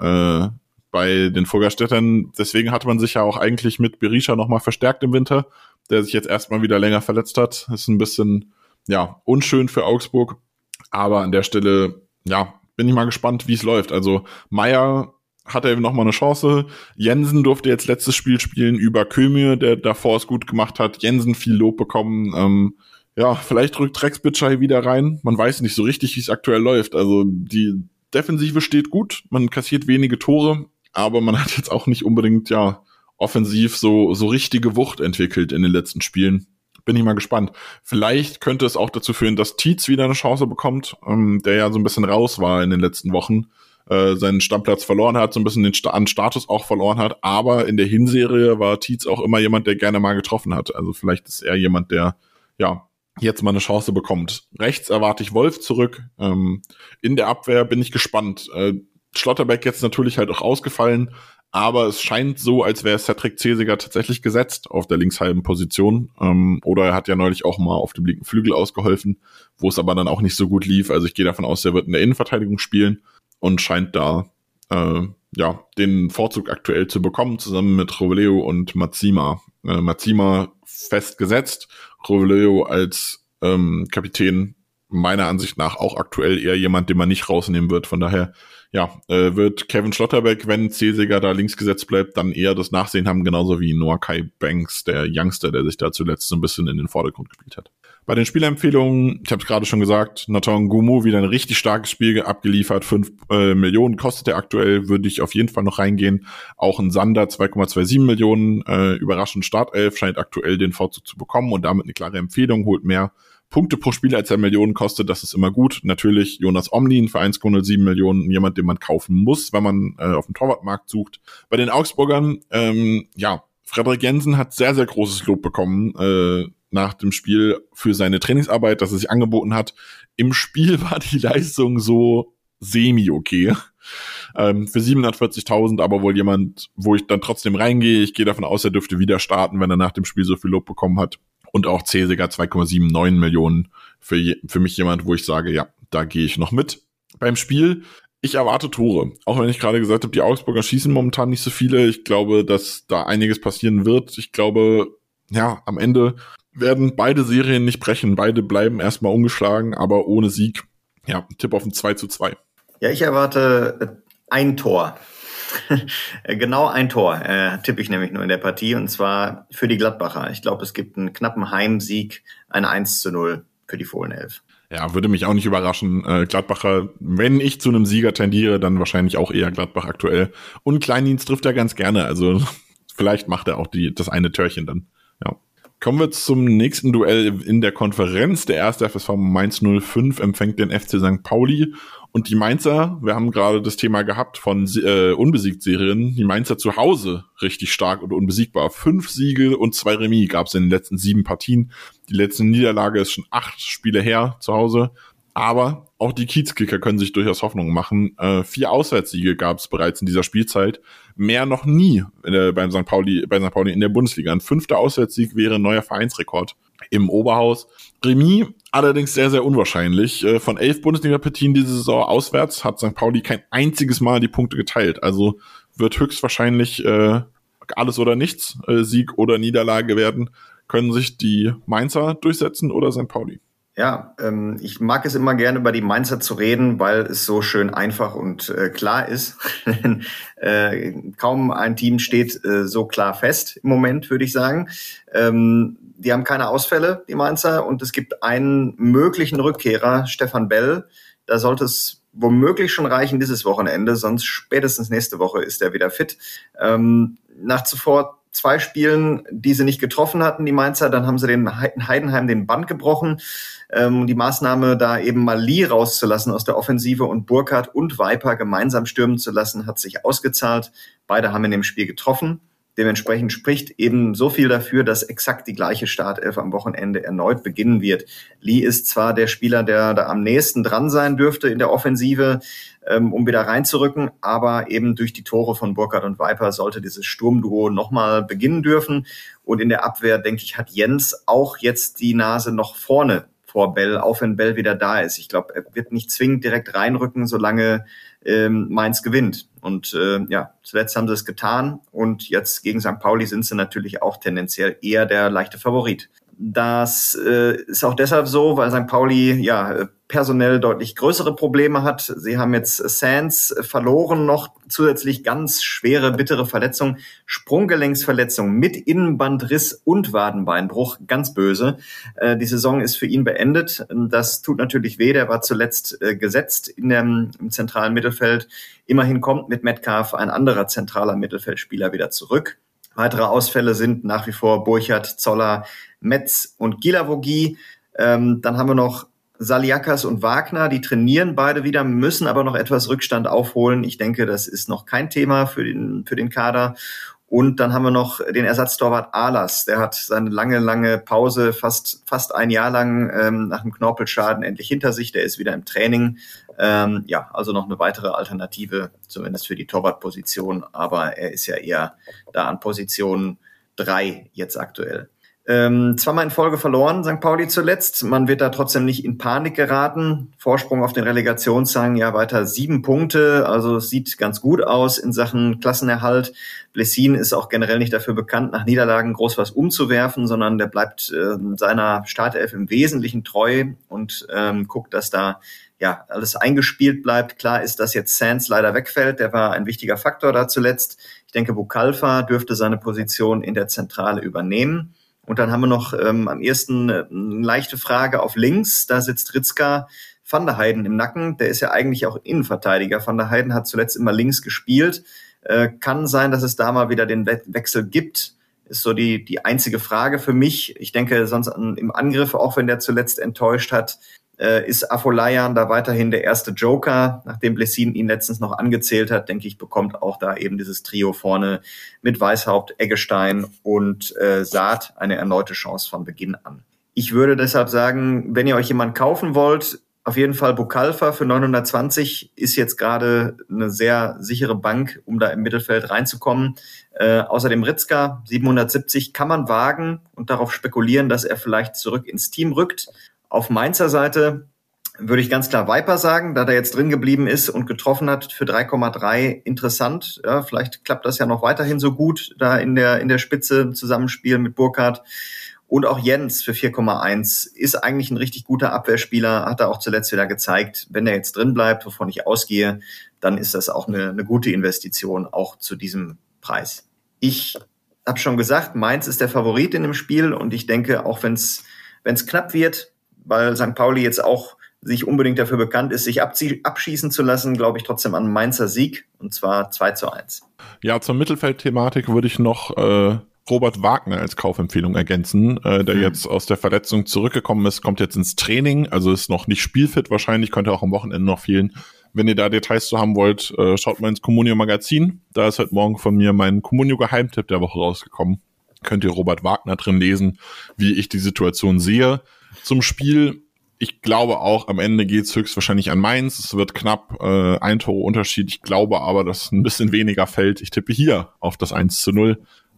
Speaker 6: bei den Furgerstädtern. Deswegen hatte man sich ja auch eigentlich mit Berisha nochmal verstärkt im Winter, der sich jetzt erstmal wieder länger verletzt hat. Das ist ein bisschen unschön für Augsburg, aber an der Stelle, bin ich mal gespannt, wie es läuft. Also Meyer hatte eben nochmal eine Chance, Jensen durfte jetzt letztes Spiel spielen über Kömür, der davor es gut gemacht hat, Jensen viel Lob bekommen, vielleicht rückt Rex Bitschei wieder rein, man weiß nicht so richtig, wie es aktuell läuft, also die Defensive steht gut, man kassiert wenige Tore, aber man hat jetzt auch nicht unbedingt, offensiv so richtige Wucht entwickelt in den letzten Spielen. Bin ich mal gespannt. Vielleicht könnte es auch dazu führen, dass Tietz wieder eine Chance bekommt, der ja so ein bisschen raus war in den letzten Wochen, seinen Stammplatz verloren hat, so ein bisschen an Status auch verloren hat, aber in der Hinserie war Tietz auch immer jemand, der gerne mal getroffen hat. Also vielleicht ist er jemand, der jetzt mal eine Chance bekommt. Rechts erwarte ich Wolf zurück. In der Abwehr bin ich gespannt. Schlotterbeck jetzt natürlich halt auch ausgefallen, aber es scheint so, als wäre Cedric Cesiger tatsächlich gesetzt auf der linkshalben Position. Oder er hat ja neulich auch mal auf dem linken Flügel ausgeholfen, wo es aber dann auch nicht so gut lief. Also ich gehe davon aus, er wird in der Innenverteidigung spielen und scheint da den Vorzug aktuell zu bekommen, zusammen mit Roveleo und Mazima. Mazima fest gesetzt, Roveleo als Kapitän meiner Ansicht nach auch aktuell eher jemand, den man nicht rausnehmen wird. Von daher wird Kevin Schlotterbeck, wenn Cesiger da links gesetzt bleibt, dann eher das Nachsehen haben, genauso wie Noah Kai Banks, der Youngster, der sich da zuletzt so ein bisschen in den Vordergrund gespielt hat. Bei den Spielempfehlungen, ich habe es gerade schon gesagt, Nathan Gumu wieder ein richtig starkes Spiel abgeliefert. 5 Millionen kostet er aktuell, würde ich auf jeden Fall noch reingehen. Auch ein Sander, 2,27 Millionen, überraschend Startelf, scheint aktuell den Vorzug zu bekommen und damit eine klare Empfehlung, holt mehr Punkte pro Spiel, als er Millionen kostet, das ist immer gut. Natürlich Jonas Omlin für 1,07 Millionen, jemand, den man kaufen muss, wenn man auf dem Torwartmarkt sucht. Bei den Augsburgern, Frederik Jensen hat sehr, sehr großes Lob bekommen nach dem Spiel für seine Trainingsarbeit, dass er sich angeboten hat. Im Spiel war die Leistung so semi-okay. Für 740.000, aber wohl jemand, wo ich dann trotzdem reingehe. Ich gehe davon aus, er dürfte wieder starten, wenn er nach dem Spiel so viel Lob bekommen hat. Und auch Cesiger 2,79 Millionen für mich jemand, wo ich sage, ja, da gehe ich noch mit. Beim Spiel, ich erwarte Tore. Auch wenn ich gerade gesagt habe, die Augsburger schießen momentan nicht so viele. Ich glaube, dass da einiges passieren wird. Ich glaube, ja, am Ende werden beide Serien nicht brechen. Beide bleiben erstmal ungeschlagen, aber ohne Sieg. Ja, Tipp auf ein 2:2.
Speaker 7: Ja, ich erwarte ein Tor. Genau ein Tor tippe ich nämlich nur in der Partie, und zwar für die Gladbacher. Ich glaube, es gibt einen knappen Heimsieg, ein 1:0 für die Fohlenelf.
Speaker 6: Ja, würde mich auch nicht überraschen. Gladbacher, wenn ich zu einem Sieger tendiere, dann wahrscheinlich auch eher Gladbach aktuell. Und Kleindienst trifft er ganz gerne, also vielleicht macht er auch das eine Törchen dann. Ja. Kommen wir zum nächsten Duell in der Konferenz. Der erste FSV Mainz 05 empfängt den FC St. Pauli. Und die Mainzer, wir haben gerade das Thema gehabt von Unbesiegt-Serien, die Mainzer zu Hause richtig stark und unbesiegbar. 5 Siege und 2 Remis gab es in den letzten 7 Partien. Die letzte Niederlage ist schon 8 Spiele her zu Hause. Aber auch die Kiezkicker können sich durchaus Hoffnung machen. 4 Auswärtssiege gab es bereits in dieser Spielzeit. Mehr noch nie bei St. Pauli in der Bundesliga. Ein 5. Auswärtssieg wäre ein neuer Vereinsrekord im Oberhaus. Remis allerdings sehr, sehr unwahrscheinlich. Von 11 Bundesliga-Partien diese Saison auswärts hat St. Pauli kein einziges Mal die Punkte geteilt. Also wird höchstwahrscheinlich alles oder nichts, Sieg oder Niederlage werden. Können sich die Mainzer durchsetzen oder St. Pauli?
Speaker 7: Ja, ich mag es immer gerne, über die Mainzer zu reden, weil es so schön einfach und klar ist. Kaum ein Team steht so klar fest im Moment, würde ich sagen. Die haben keine Ausfälle, die Mainzer, und es gibt einen möglichen Rückkehrer, Stefan Bell. Da sollte es womöglich schon reichen dieses Wochenende, sonst spätestens nächste Woche ist er wieder fit. Nach zuvor 2 Spielen, die sie nicht getroffen hatten, die Mainzer, dann haben sie den Heidenheim den Band gebrochen. Die Maßnahme, da eben mal Lee rauszulassen aus der Offensive und Burkhardt und Viper gemeinsam stürmen zu lassen, hat sich ausgezahlt. Beide haben in dem Spiel getroffen. Dementsprechend spricht eben so viel dafür, dass exakt die gleiche Startelf am Wochenende erneut beginnen wird. Lee ist zwar der Spieler, der da am nächsten dran sein dürfte in der Offensive, um wieder reinzurücken, aber eben durch die Tore von Burkhardt und Viper sollte dieses Sturmduo nochmal beginnen dürfen. Und in der Abwehr, denke ich, hat Jens auch jetzt die Nase noch vorne vor Bell, auch wenn Bell wieder da ist. Ich glaube, er wird nicht zwingend direkt reinrücken, solange Mainz gewinnt. Und zuletzt haben sie es getan, und jetzt gegen St. Pauli sind sie natürlich auch tendenziell eher der leichte Favorit. Das ist auch deshalb so, weil St. Pauli personell deutlich größere Probleme hat. Sie haben jetzt Sands verloren, noch zusätzlich ganz schwere, bittere Verletzung, Sprunggelenksverletzung mit Innenbandriss und Wadenbeinbruch, ganz böse. Die Saison ist für ihn beendet. Das tut natürlich weh, der war zuletzt gesetzt im zentralen Mittelfeld. Immerhin kommt mit Metcalf ein anderer zentraler Mittelfeldspieler wieder zurück. Weitere Ausfälle sind nach wie vor Burchard, Zoller, Metz und Gilavogi. Dann haben wir noch Saliakas und Wagner, die trainieren beide wieder, müssen aber noch etwas Rückstand aufholen. Ich denke, das ist noch kein Thema für den Kader. Und dann haben wir noch den Ersatztorwart Alas. Der hat seine lange Pause, fast ein Jahr lang nach dem Knorpelschaden endlich hinter sich. Der ist wieder im Training. Also noch eine weitere Alternative, zumindest für die Torwartposition. Aber er ist ja eher da an Position 3 jetzt aktuell. 2-mal in Folge verloren, St. Pauli zuletzt. Man wird da trotzdem nicht in Panik geraten. Vorsprung auf den Relegationsrang, weiter 7 Punkte. Also es sieht ganz gut aus in Sachen Klassenerhalt. Blessin ist auch generell nicht dafür bekannt, nach Niederlagen groß was umzuwerfen, sondern der bleibt seiner Startelf im Wesentlichen treu und guckt, dass da alles eingespielt bleibt. Klar ist, dass jetzt Sands leider wegfällt. Der war ein wichtiger Faktor da zuletzt. Ich denke, Bukalfa dürfte seine Position in der Zentrale übernehmen. Und dann haben wir noch am ersten eine leichte Frage auf links. Da sitzt Ritzka van der Heijden im Nacken. Der ist ja eigentlich auch Innenverteidiger. Van der Heijden hat zuletzt immer links gespielt. Kann sein, dass es da mal wieder den Wechsel gibt. Ist so die einzige Frage für mich. Ich denke, sonst im Angriff, auch wenn der zuletzt enttäuscht hat, ist Afolayan da weiterhin der erste Joker. Nachdem Blessin ihn letztens noch angezählt hat, denke ich, bekommt auch da eben dieses Trio vorne mit Weishaupt, Eggestein und Saad eine erneute Chance von Beginn an. Ich würde deshalb sagen, wenn ihr euch jemanden kaufen wollt, auf jeden Fall Bukalfa für 920 ist jetzt gerade eine sehr sichere Bank, um da im Mittelfeld reinzukommen. Außerdem Ritzka, 770, kann man wagen und darauf spekulieren, dass er vielleicht zurück ins Team rückt. Auf Mainzer Seite würde ich ganz klar Viper sagen, da der jetzt drin geblieben ist und getroffen hat für 3,3 interessant. Ja, vielleicht klappt das ja noch weiterhin so gut, da in der Spitze im Zusammenspiel mit Burkhardt. Und auch Jens für 4,1 ist eigentlich ein richtig guter Abwehrspieler, hat er auch zuletzt wieder gezeigt. Wenn er jetzt drin bleibt, wovon ich ausgehe, dann ist das auch eine gute Investition, auch zu diesem Preis. Ich habe schon gesagt, Mainz ist der Favorit in dem Spiel und ich denke, auch wenn es knapp wird, weil St. Pauli jetzt auch sich unbedingt dafür bekannt ist, sich abschießen zu lassen, glaube ich trotzdem an Mainzer Sieg, und zwar 2:1.
Speaker 6: Ja, zur Mittelfeldthematik würde ich noch Robert Wagner als Kaufempfehlung ergänzen, der jetzt aus der Verletzung zurückgekommen ist, kommt jetzt ins Training, also ist noch nicht spielfit wahrscheinlich, könnte auch am Wochenende noch fehlen. Wenn ihr da Details zu haben wollt, schaut mal ins Comunio Magazin, da ist heute Morgen von mir mein Comunio Geheimtipp der Woche rausgekommen. Könnt ihr Robert Wagner drin lesen, wie ich die Situation sehe. Zum Spiel, ich glaube auch, am Ende geht's höchstwahrscheinlich an Mainz. Es wird knapp, 1 Tore Unterschied. Ich glaube aber, dass ein bisschen weniger fällt. Ich tippe hier auf das 1:0.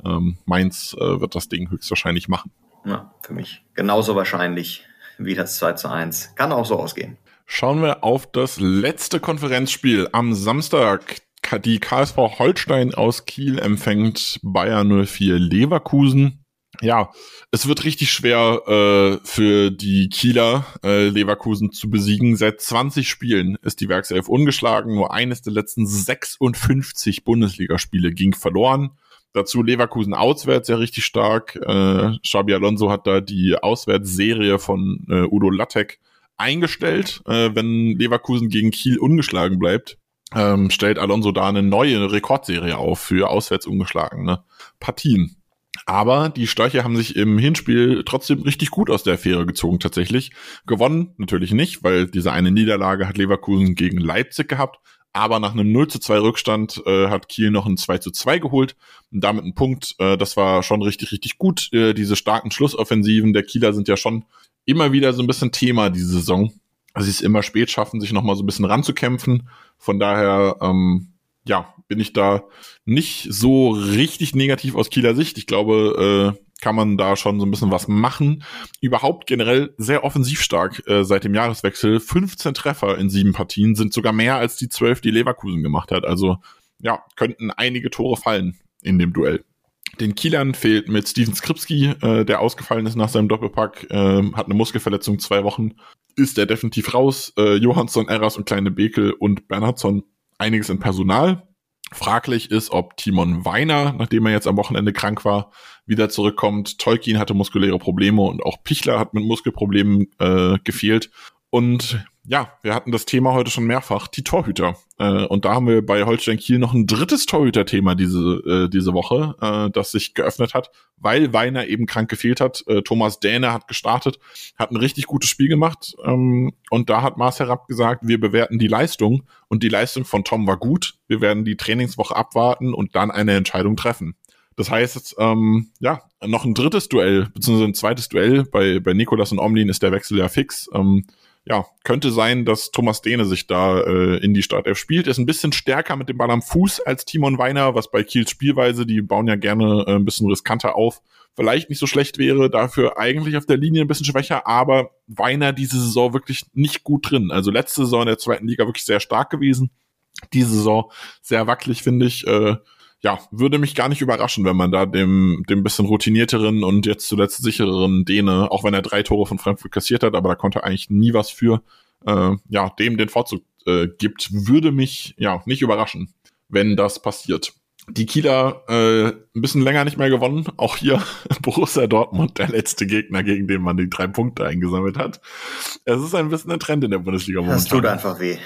Speaker 6: Mainz wird das Ding höchstwahrscheinlich machen.
Speaker 7: Ja, für mich genauso wahrscheinlich wie das 2:1. Kann auch so ausgehen.
Speaker 6: Schauen wir auf das letzte Konferenzspiel am Samstag. Die KSV Holstein aus Kiel empfängt Bayer 04 Leverkusen. Ja, es wird richtig schwer für die Kieler Leverkusen zu besiegen. Seit 20 Spielen ist die Werkself ungeschlagen. Nur eines der letzten 56 Bundesligaspiele ging verloren. Dazu Leverkusen auswärts ja richtig stark. Xabi Alonso hat da die Auswärtsserie von Udo Lattek eingestellt. Wenn Leverkusen gegen Kiel ungeschlagen bleibt, stellt Alonso da eine neue Rekordserie auf für auswärts ungeschlagene Partien. Aber die Störche haben sich im Hinspiel trotzdem richtig gut aus der Affäre gezogen tatsächlich. Gewonnen natürlich nicht, weil diese eine Niederlage hat Leverkusen gegen Leipzig gehabt. Aber nach einem 0:2 Rückstand hat Kiel noch ein 2:2 geholt und damit einen Punkt. Das war schon richtig, richtig gut. Diese starken Schlussoffensiven der Kieler sind ja schon immer wieder so ein bisschen Thema diese Saison. Also sie es immer spät schaffen, sich nochmal so ein bisschen ranzukämpfen. Von daher, bin ich da nicht so richtig negativ aus Kieler Sicht. Ich glaube, kann man da schon so ein bisschen was machen. Überhaupt generell sehr offensiv stark seit dem Jahreswechsel. 15 Treffer in 7 Partien sind sogar mehr als die 12, die Leverkusen gemacht hat. Also ja, könnten einige Tore fallen in dem Duell. Den Kielern fehlt mit Steven Skripski, der ausgefallen ist nach seinem Doppelpack, hat eine Muskelverletzung 2 Wochen, ist der definitiv raus. Johansson, Erras und Kleine Bekel und Bernhardsson einiges in Personal. Fraglich ist, ob Timon Weiner, nachdem er jetzt am Wochenende krank war, wieder zurückkommt. Tolkien hatte muskuläre Probleme und auch Pichler hat mit Muskelproblemen gefehlt. Und ja, wir hatten das Thema heute schon mehrfach, die Torhüter. Und da haben wir bei Holstein Kiel noch ein drittes Torhüter-Thema diese Woche, das sich geöffnet hat, weil Weiner eben krank gefehlt hat. Thomas Dähne hat gestartet, hat ein richtig gutes Spiel gemacht. Und da hat Marcel Rapp gesagt, wir bewerten die Leistung. Und die Leistung von Tom war gut. Wir werden die Trainingswoche abwarten und dann eine Entscheidung treffen. Das heißt, noch ein drittes Duell, beziehungsweise ein zweites Duell. Bei Nicolas und Omlin ist der Wechsel ja fix. Könnte sein, dass Thomas Dehne sich da in die Startelf spielt. Ist ein bisschen stärker mit dem Ball am Fuß als Timon Weiner, was bei Kiels Spielweise, die bauen ja gerne ein bisschen riskanter auf, vielleicht nicht so schlecht wäre. Dafür eigentlich auf der Linie ein bisschen schwächer, aber Weiner diese Saison wirklich nicht gut drin. Also letzte Saison in der 2. Liga wirklich sehr stark gewesen. Diese Saison sehr wackelig, finde ich. Würde mich gar nicht überraschen, wenn man da dem bisschen routinierteren und jetzt zuletzt sichereren Dehne, auch wenn er 3 Tore von Frankfurt kassiert hat, aber da konnte er eigentlich nie was für, dem den Vorzug gibt, würde mich nicht überraschen, wenn das passiert. Die Kieler ein bisschen länger nicht mehr gewonnen. Auch hier Borussia Dortmund, der letzte Gegner, gegen den man die 3 Punkte eingesammelt hat. Es ist ein bisschen ein Trend in der Bundesliga momentan.
Speaker 7: Das tut einfach weh.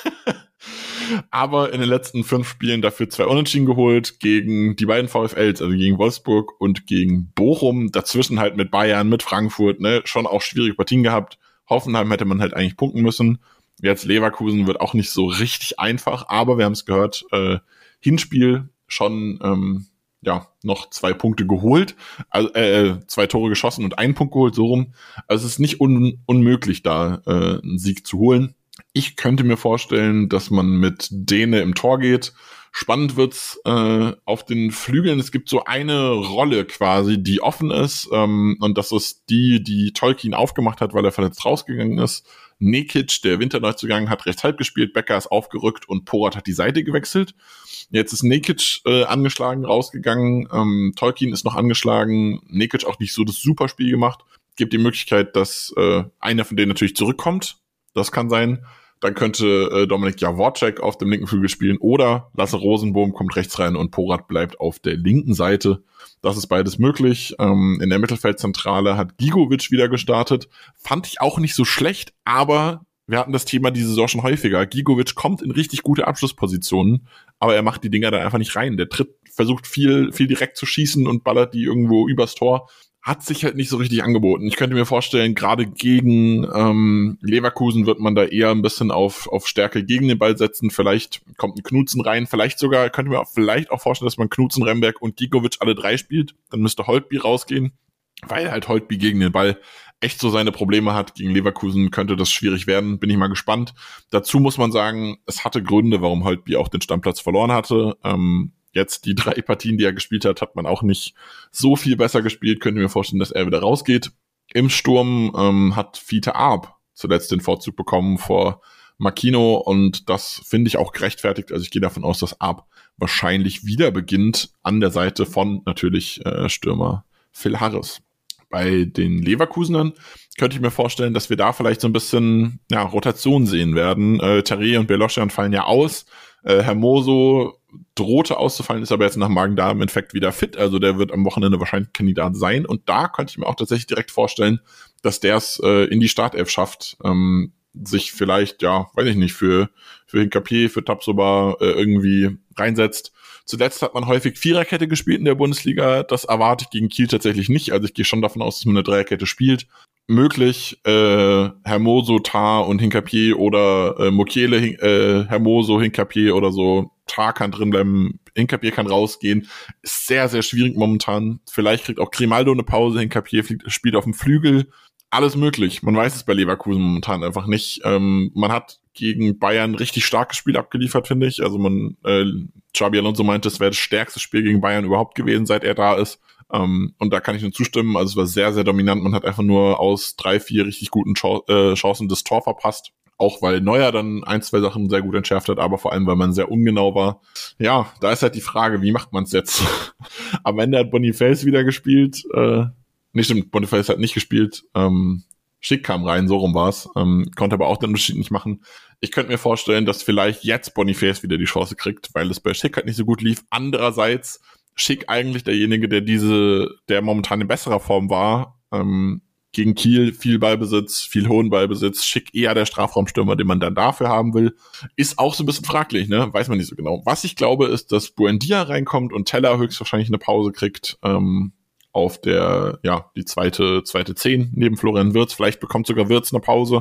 Speaker 6: Aber in den letzten 5 Spielen dafür 2 Unentschieden geholt gegen die beiden VfLs, also gegen Wolfsburg und gegen Bochum. Dazwischen halt mit Bayern, mit Frankfurt, ne, schon auch schwierige Partien gehabt. Hoffenheim hätte man halt eigentlich punkten müssen. Jetzt Leverkusen wird auch nicht so richtig einfach, aber wir haben es gehört, Hinspiel schon noch 2 Punkte geholt, also 2 Tore geschossen und 1 Punkt geholt, so rum. Also es ist nicht unmöglich, da einen Sieg zu holen. Ich könnte mir vorstellen, dass man mit Däne im Tor geht. Spannend wird's auf den Flügeln. Es gibt so eine Rolle quasi, die offen ist, und das ist die Tolkien aufgemacht hat, weil er verletzt rausgegangen ist. Nekic, der Winterneuzugang, hat rechts halb gespielt, Becker ist aufgerückt und Porat hat die Seite gewechselt. Jetzt ist Nekic angeschlagen rausgegangen, Tolkien ist noch angeschlagen, Nekic auch nicht so das Superspiel gemacht. Gibt die Möglichkeit, dass einer von denen natürlich zurückkommt. Das kann sein. Dann könnte Dominik Jaworczyk auf dem linken Flügel spielen oder Lasse Rosenbohm kommt rechts rein und Porat bleibt auf der linken Seite. Das ist beides möglich. In der Mittelfeldzentrale hat Gigovic wieder gestartet. Fand ich auch nicht so schlecht, aber wir hatten das Thema diese Saison schon häufiger. Gigovic kommt in richtig gute Abschlusspositionen, aber er macht die Dinger da einfach nicht rein. Der versucht viel direkt zu schießen und ballert die irgendwo übers Tor. Hat sich halt nicht so richtig angeboten. Ich könnte mir vorstellen, gerade gegen Leverkusen wird man da eher ein bisschen auf Stärke gegen den Ball setzen. Vielleicht kommt ein Knudsen rein. Könnte mir vielleicht auch vorstellen, dass man Knudsen, Remberg und Gigovic alle 3 spielt. Dann müsste Holtby rausgehen, weil halt Holtby gegen den Ball echt so seine Probleme hat. Gegen Leverkusen könnte das schwierig werden. Bin ich mal gespannt. Dazu muss man sagen, es hatte Gründe, warum Holtby auch den Stammplatz verloren hatte. Jetzt die 3 Partien, die er gespielt hat man auch nicht so viel besser gespielt. Könnte mir vorstellen, dass er wieder rausgeht. Im Sturm hat Fiete Arp zuletzt den Vorzug bekommen vor Makino und das finde ich auch gerechtfertigt. Also ich gehe davon aus, dass Arp wahrscheinlich wieder beginnt an der Seite von natürlich Stürmer Phil Harris. Bei den Leverkusenern könnte ich mir vorstellen, dass wir da vielleicht so ein bisschen Rotation sehen werden. Terry und Beloschian fallen ja aus. Hermoso drohte auszufallen, ist aber jetzt nach Magen-Darm-Infekt wieder fit, also der wird am Wochenende wahrscheinlich Kandidat sein und da könnte ich mir auch tatsächlich direkt vorstellen, dass der es in die Startelf schafft, sich vielleicht, weiß ich nicht, für Hincapié, für Tapsoba irgendwie reinsetzt. Zuletzt hat man häufig Viererkette gespielt in der Bundesliga, das erwarte ich gegen Kiel tatsächlich nicht, also ich gehe schon davon aus, dass man eine Dreierkette spielt. Möglich, Hermoso, Tar und Hincapié oder Mukiele, Hermoso, Hincapié oder so. Tar kann drin bleiben, Hincapié kann rausgehen. Ist sehr, sehr schwierig momentan. Vielleicht kriegt auch Grimaldo eine Pause, Hincapié spielt auf dem Flügel. Alles möglich. Man weiß es bei Leverkusen momentan einfach nicht. Man hat gegen Bayern richtig starkes Spiel abgeliefert, finde ich. Also Xabi Alonso meinte, es wäre das stärkste Spiel gegen Bayern überhaupt gewesen, seit er da ist. Und da kann ich nur zustimmen. Also es war sehr, sehr dominant. Man hat einfach nur aus 3, 4 richtig guten Chancen das Tor verpasst. Auch weil Neuer dann 1, 2 Sachen sehr gut entschärft hat, aber vor allem, weil man sehr ungenau war. Ja, da ist halt die Frage, wie macht man es jetzt? Am Ende hat Boniface wieder gespielt. Stimmt, Boniface hat nicht gespielt. Schick kam rein, so rum war's. Konnte aber auch den Unterschied nicht machen. Ich könnte mir vorstellen, dass vielleicht jetzt Boniface wieder die Chance kriegt, weil es bei Schick halt nicht so gut lief. Andererseits Schick eigentlich derjenige, der momentan in besserer Form war. Gegen Kiel viel Ballbesitz, viel hohen Ballbesitz. Schick eher der Strafraumstürmer, den man dann dafür haben will. Ist auch so ein bisschen fraglich, ne? Weiß man nicht so genau. Was ich glaube, ist, dass Buendia reinkommt und Teller höchstwahrscheinlich eine Pause kriegt. Auf der, die zweite 10 neben Florian Wirtz. Vielleicht bekommt sogar Wirtz eine Pause.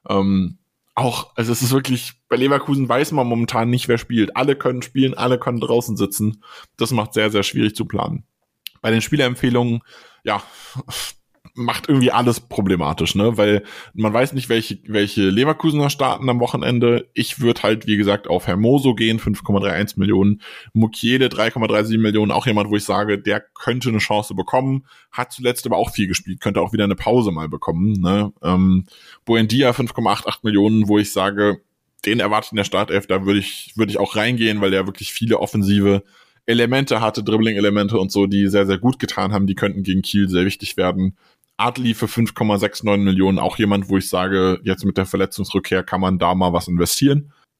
Speaker 6: Also es ist wirklich, bei Leverkusen weiß man momentan nicht, wer spielt. Alle können spielen, alle können draußen sitzen. Das macht sehr, sehr schwierig zu planen. Bei den Spielerempfehlungen, macht irgendwie alles problematisch, ne? Weil man weiß nicht, welche Leverkusener starten am Wochenende. Ich würde halt, wie gesagt, auf Hermoso gehen, 5,31 Millionen. Mukiele, 3,37 Millionen, auch jemand, wo ich sage, der könnte eine Chance bekommen. Hat zuletzt aber auch viel gespielt, könnte auch wieder eine Pause mal bekommen, ne? Buendia, 5,88 Millionen, wo ich sage, den erwarte ich in der Startelf, da würde ich auch reingehen, weil der wirklich viele offensive Elemente hatte, Dribbling-Elemente und so, die sehr, sehr gut getan haben. Die könnten gegen Kiel sehr wichtig werden. Adli für 5,69 Millionen, auch jemand, wo ich sage, jetzt mit der Verletzungsrückkehr kann man da mal was investieren.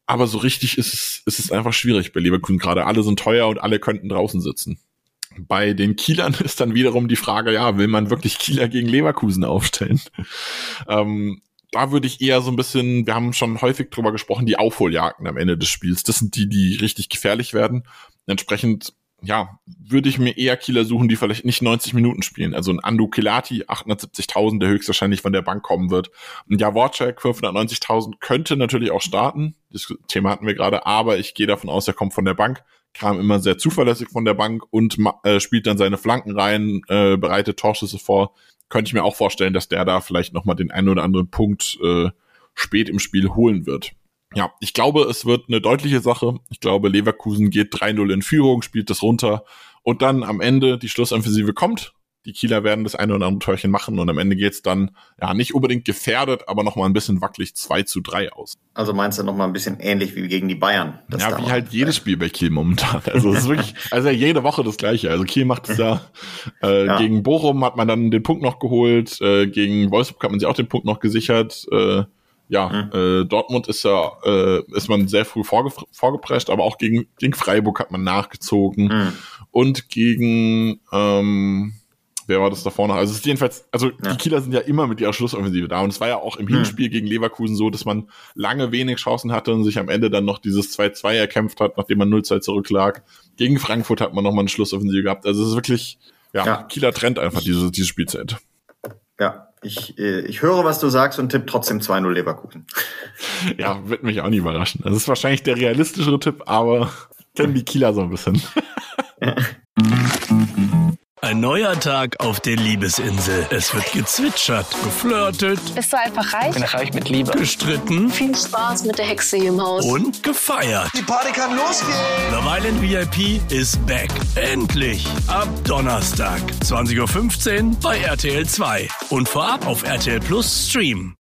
Speaker 6: Aber so richtig ist es einfach schwierig bei Leverkusen gerade. Alle sind teuer und alle könnten draußen sitzen. Bei den Kielern ist dann wiederum die Frage, ja, will man wirklich Kieler gegen Leverkusen aufstellen? Da würde ich eher so ein bisschen, wir haben schon häufig drüber gesprochen, die Aufholjagden am Ende des Spiels. Das sind die richtig gefährlich werden. Entsprechend, ja, würde ich mir eher Kieler suchen, die vielleicht nicht 90 Minuten spielen. Also ein Ando Kelati, 870.000, der höchstwahrscheinlich von der Bank kommen wird. Ein Jaworczyk, 590.000, könnte natürlich auch starten. Das Thema hatten wir gerade, aber ich gehe davon aus, er kommt von der Bank. Kam immer sehr zuverlässig von der Bank und spielt dann seine Flanken rein, bereitet Torschüsse vor. Könnte ich mir auch vorstellen, dass der da vielleicht nochmal den einen oder anderen Punkt spät im Spiel holen wird. Ja, ich glaube, es wird eine deutliche Sache. Ich glaube, Leverkusen geht 3-0 in Führung, spielt das runter und dann am Ende die Schlussoffensive kommt. Die Kieler werden das eine oder andere Törchen machen und am Ende geht's dann, ja, nicht unbedingt gefährdet, aber nochmal ein bisschen wackelig 2-3 aus.
Speaker 7: Also meinst du nochmal ein bisschen ähnlich wie gegen die Bayern?
Speaker 6: Ja, wie halt jedes Spiel bei Kiel momentan. Also es ist wirklich, also jede Woche das Gleiche. Also Kiel macht es ja, gegen Bochum hat man dann den Punkt noch geholt, gegen Wolfsburg hat man sich auch den Punkt noch gesichert, Dortmund ist man sehr früh vorgeprescht, aber auch gegen Freiburg hat man nachgezogen und gegen, wer war das da vorne? Also es ist jedenfalls, die Kieler sind ja immer mit ihrer Schlussoffensive da und es war ja auch im Hinspiel gegen Leverkusen so, dass man lange wenig Chancen hatte und sich am Ende dann noch dieses 2-2 erkämpft hat, nachdem man 0-2 zurücklag. Gegen Frankfurt hat man nochmal eine Schlussoffensive gehabt. Also es ist wirklich, Kieler trennt einfach diese Spielzeit.
Speaker 7: Ja, ich höre, was du sagst und tippe trotzdem 2-0 Leverkusen.
Speaker 6: Ja, wird mich auch nicht überraschen. Das ist wahrscheinlich der realistischere Tipp, aber kennen die Kieler so ein bisschen.
Speaker 5: Ein neuer Tag auf der Liebesinsel. Es wird gezwitschert, geflirtet.
Speaker 9: Bist du einfach reich?
Speaker 2: Bin reich mit Liebe.
Speaker 5: Gestritten.
Speaker 9: Viel Spaß mit der Hexe hier im Haus.
Speaker 5: Und gefeiert.
Speaker 3: Die Party kann losgehen.
Speaker 5: Love Island VIP ist back. Endlich. Ab Donnerstag, 20.15 Uhr bei RTL 2. Und vorab auf RTL Plus Stream.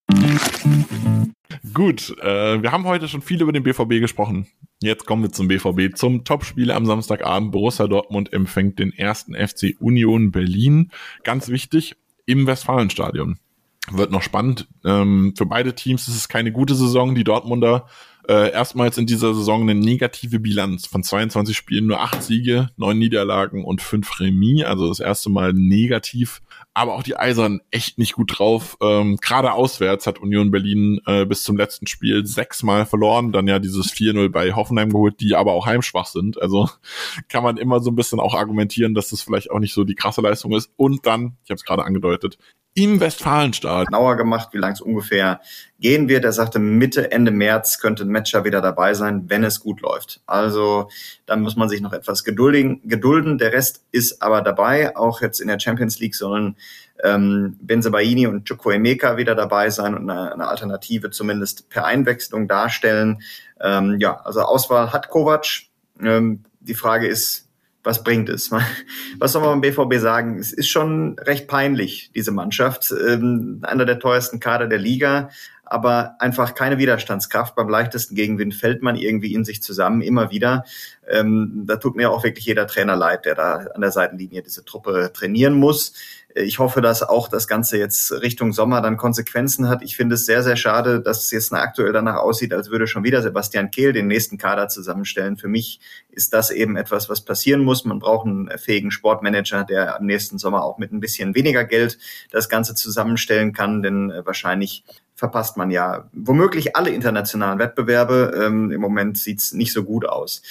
Speaker 6: Gut, wir haben heute schon viel über den BVB gesprochen. Jetzt kommen wir zum BVB, zum Topspiel am Samstagabend. Borussia Dortmund empfängt den 1. FC Union Berlin. Ganz wichtig, im Westfalenstadion. Wird noch spannend. Für beide Teams ist es keine gute Saison. Die Dortmunder erstmals in dieser Saison eine negative Bilanz. Von 22 Spielen nur 8 Siege, 9 Niederlagen und 5 Remis. Also das erste Mal negativ. Aber auch die Eisernen echt nicht gut drauf. Gerade auswärts hat Union Berlin bis zum letzten Spiel 6-mal verloren. Dann ja dieses 4-0 bei Hoffenheim geholt, die aber auch heimschwach sind. Also kann man immer so ein bisschen auch argumentieren, dass das vielleicht auch nicht so die krasse Leistung ist. Und dann, ich habe es gerade angedeutet, im Westfalenstadion.
Speaker 7: Genauer gemacht, wie lang es ungefähr gehen wird. Er sagte, Mitte, Ende März könnte ein Matcher wieder dabei sein, wenn es gut läuft. Also dann muss man sich noch etwas gedulden. Der Rest ist aber dabei. Auch jetzt in der Champions League sollen Bensebaini und Chukwuemeka wieder dabei sein und eine Alternative zumindest per Einwechslung darstellen. Also Auswahl hat Kovac. Die Frage ist, was bringt es? Was soll man beim BVB sagen? Es ist schon recht peinlich, diese Mannschaft. Einer der teuersten Kader der Liga, aber einfach keine Widerstandskraft. Beim leichtesten Gegenwind fällt man irgendwie in sich zusammen, immer wieder. Da tut mir auch wirklich jeder Trainer leid, der da an der Seitenlinie diese Truppe trainieren muss. Ich hoffe, dass auch das Ganze jetzt Richtung Sommer dann Konsequenzen hat. Ich finde es sehr, sehr schade, dass es jetzt aktuell danach aussieht, als würde schon wieder Sebastian Kehl den nächsten Kader zusammenstellen. Für mich ist das eben etwas, was passieren muss. Man braucht einen fähigen Sportmanager, der am nächsten Sommer auch mit ein bisschen weniger Geld das Ganze zusammenstellen kann, denn wahrscheinlich verpasst man ja womöglich alle internationalen Wettbewerbe. Im Moment sieht's nicht so gut aus.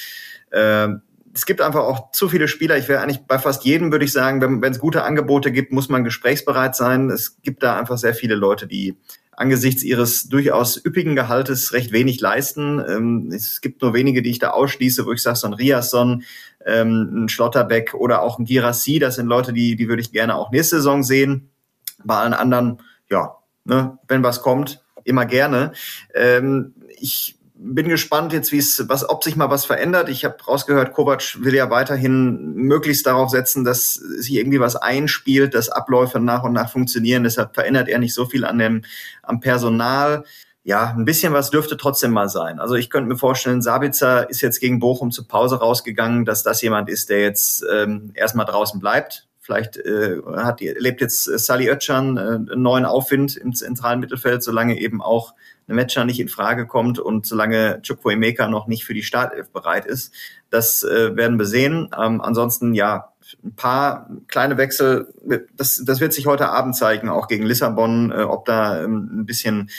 Speaker 7: Es gibt einfach auch zu viele Spieler. Ich wäre eigentlich bei fast jedem, würde ich sagen, wenn es gute Angebote gibt, muss man gesprächsbereit sein. Es gibt da einfach sehr viele Leute, die angesichts ihres durchaus üppigen Gehaltes recht wenig leisten. Es gibt nur wenige, die ich da ausschließe, wo ich sage, so ein Riasson, ein Schlotterbeck oder auch ein Girassi. Das sind Leute, die würde ich gerne auch nächste Saison sehen. Bei allen anderen, wenn was kommt, immer gerne. Ich bin gespannt jetzt, ob sich mal was verändert. Ich habe rausgehört, Kovac will ja weiterhin möglichst darauf setzen, dass sich irgendwie was einspielt, dass Abläufe nach und nach funktionieren. Deshalb verändert er nicht so viel am Personal. Ja, ein bisschen was dürfte trotzdem mal sein. Also ich könnte mir vorstellen, Sabitzer ist jetzt gegen Bochum zur Pause rausgegangen, dass das jemand ist, der jetzt erstmal draußen bleibt. Vielleicht erlebt jetzt Salih Özcan einen neuen Aufwind im zentralen Mittelfeld, solange eben auch Nemetschan nicht in Frage kommt und solange Chukwuemeka noch nicht für die Startelf bereit ist. Das werden wir sehen. Ansonsten, ja, ein paar kleine Wechsel, das wird sich heute Abend zeigen, auch gegen Lissabon, ob da ein bisschen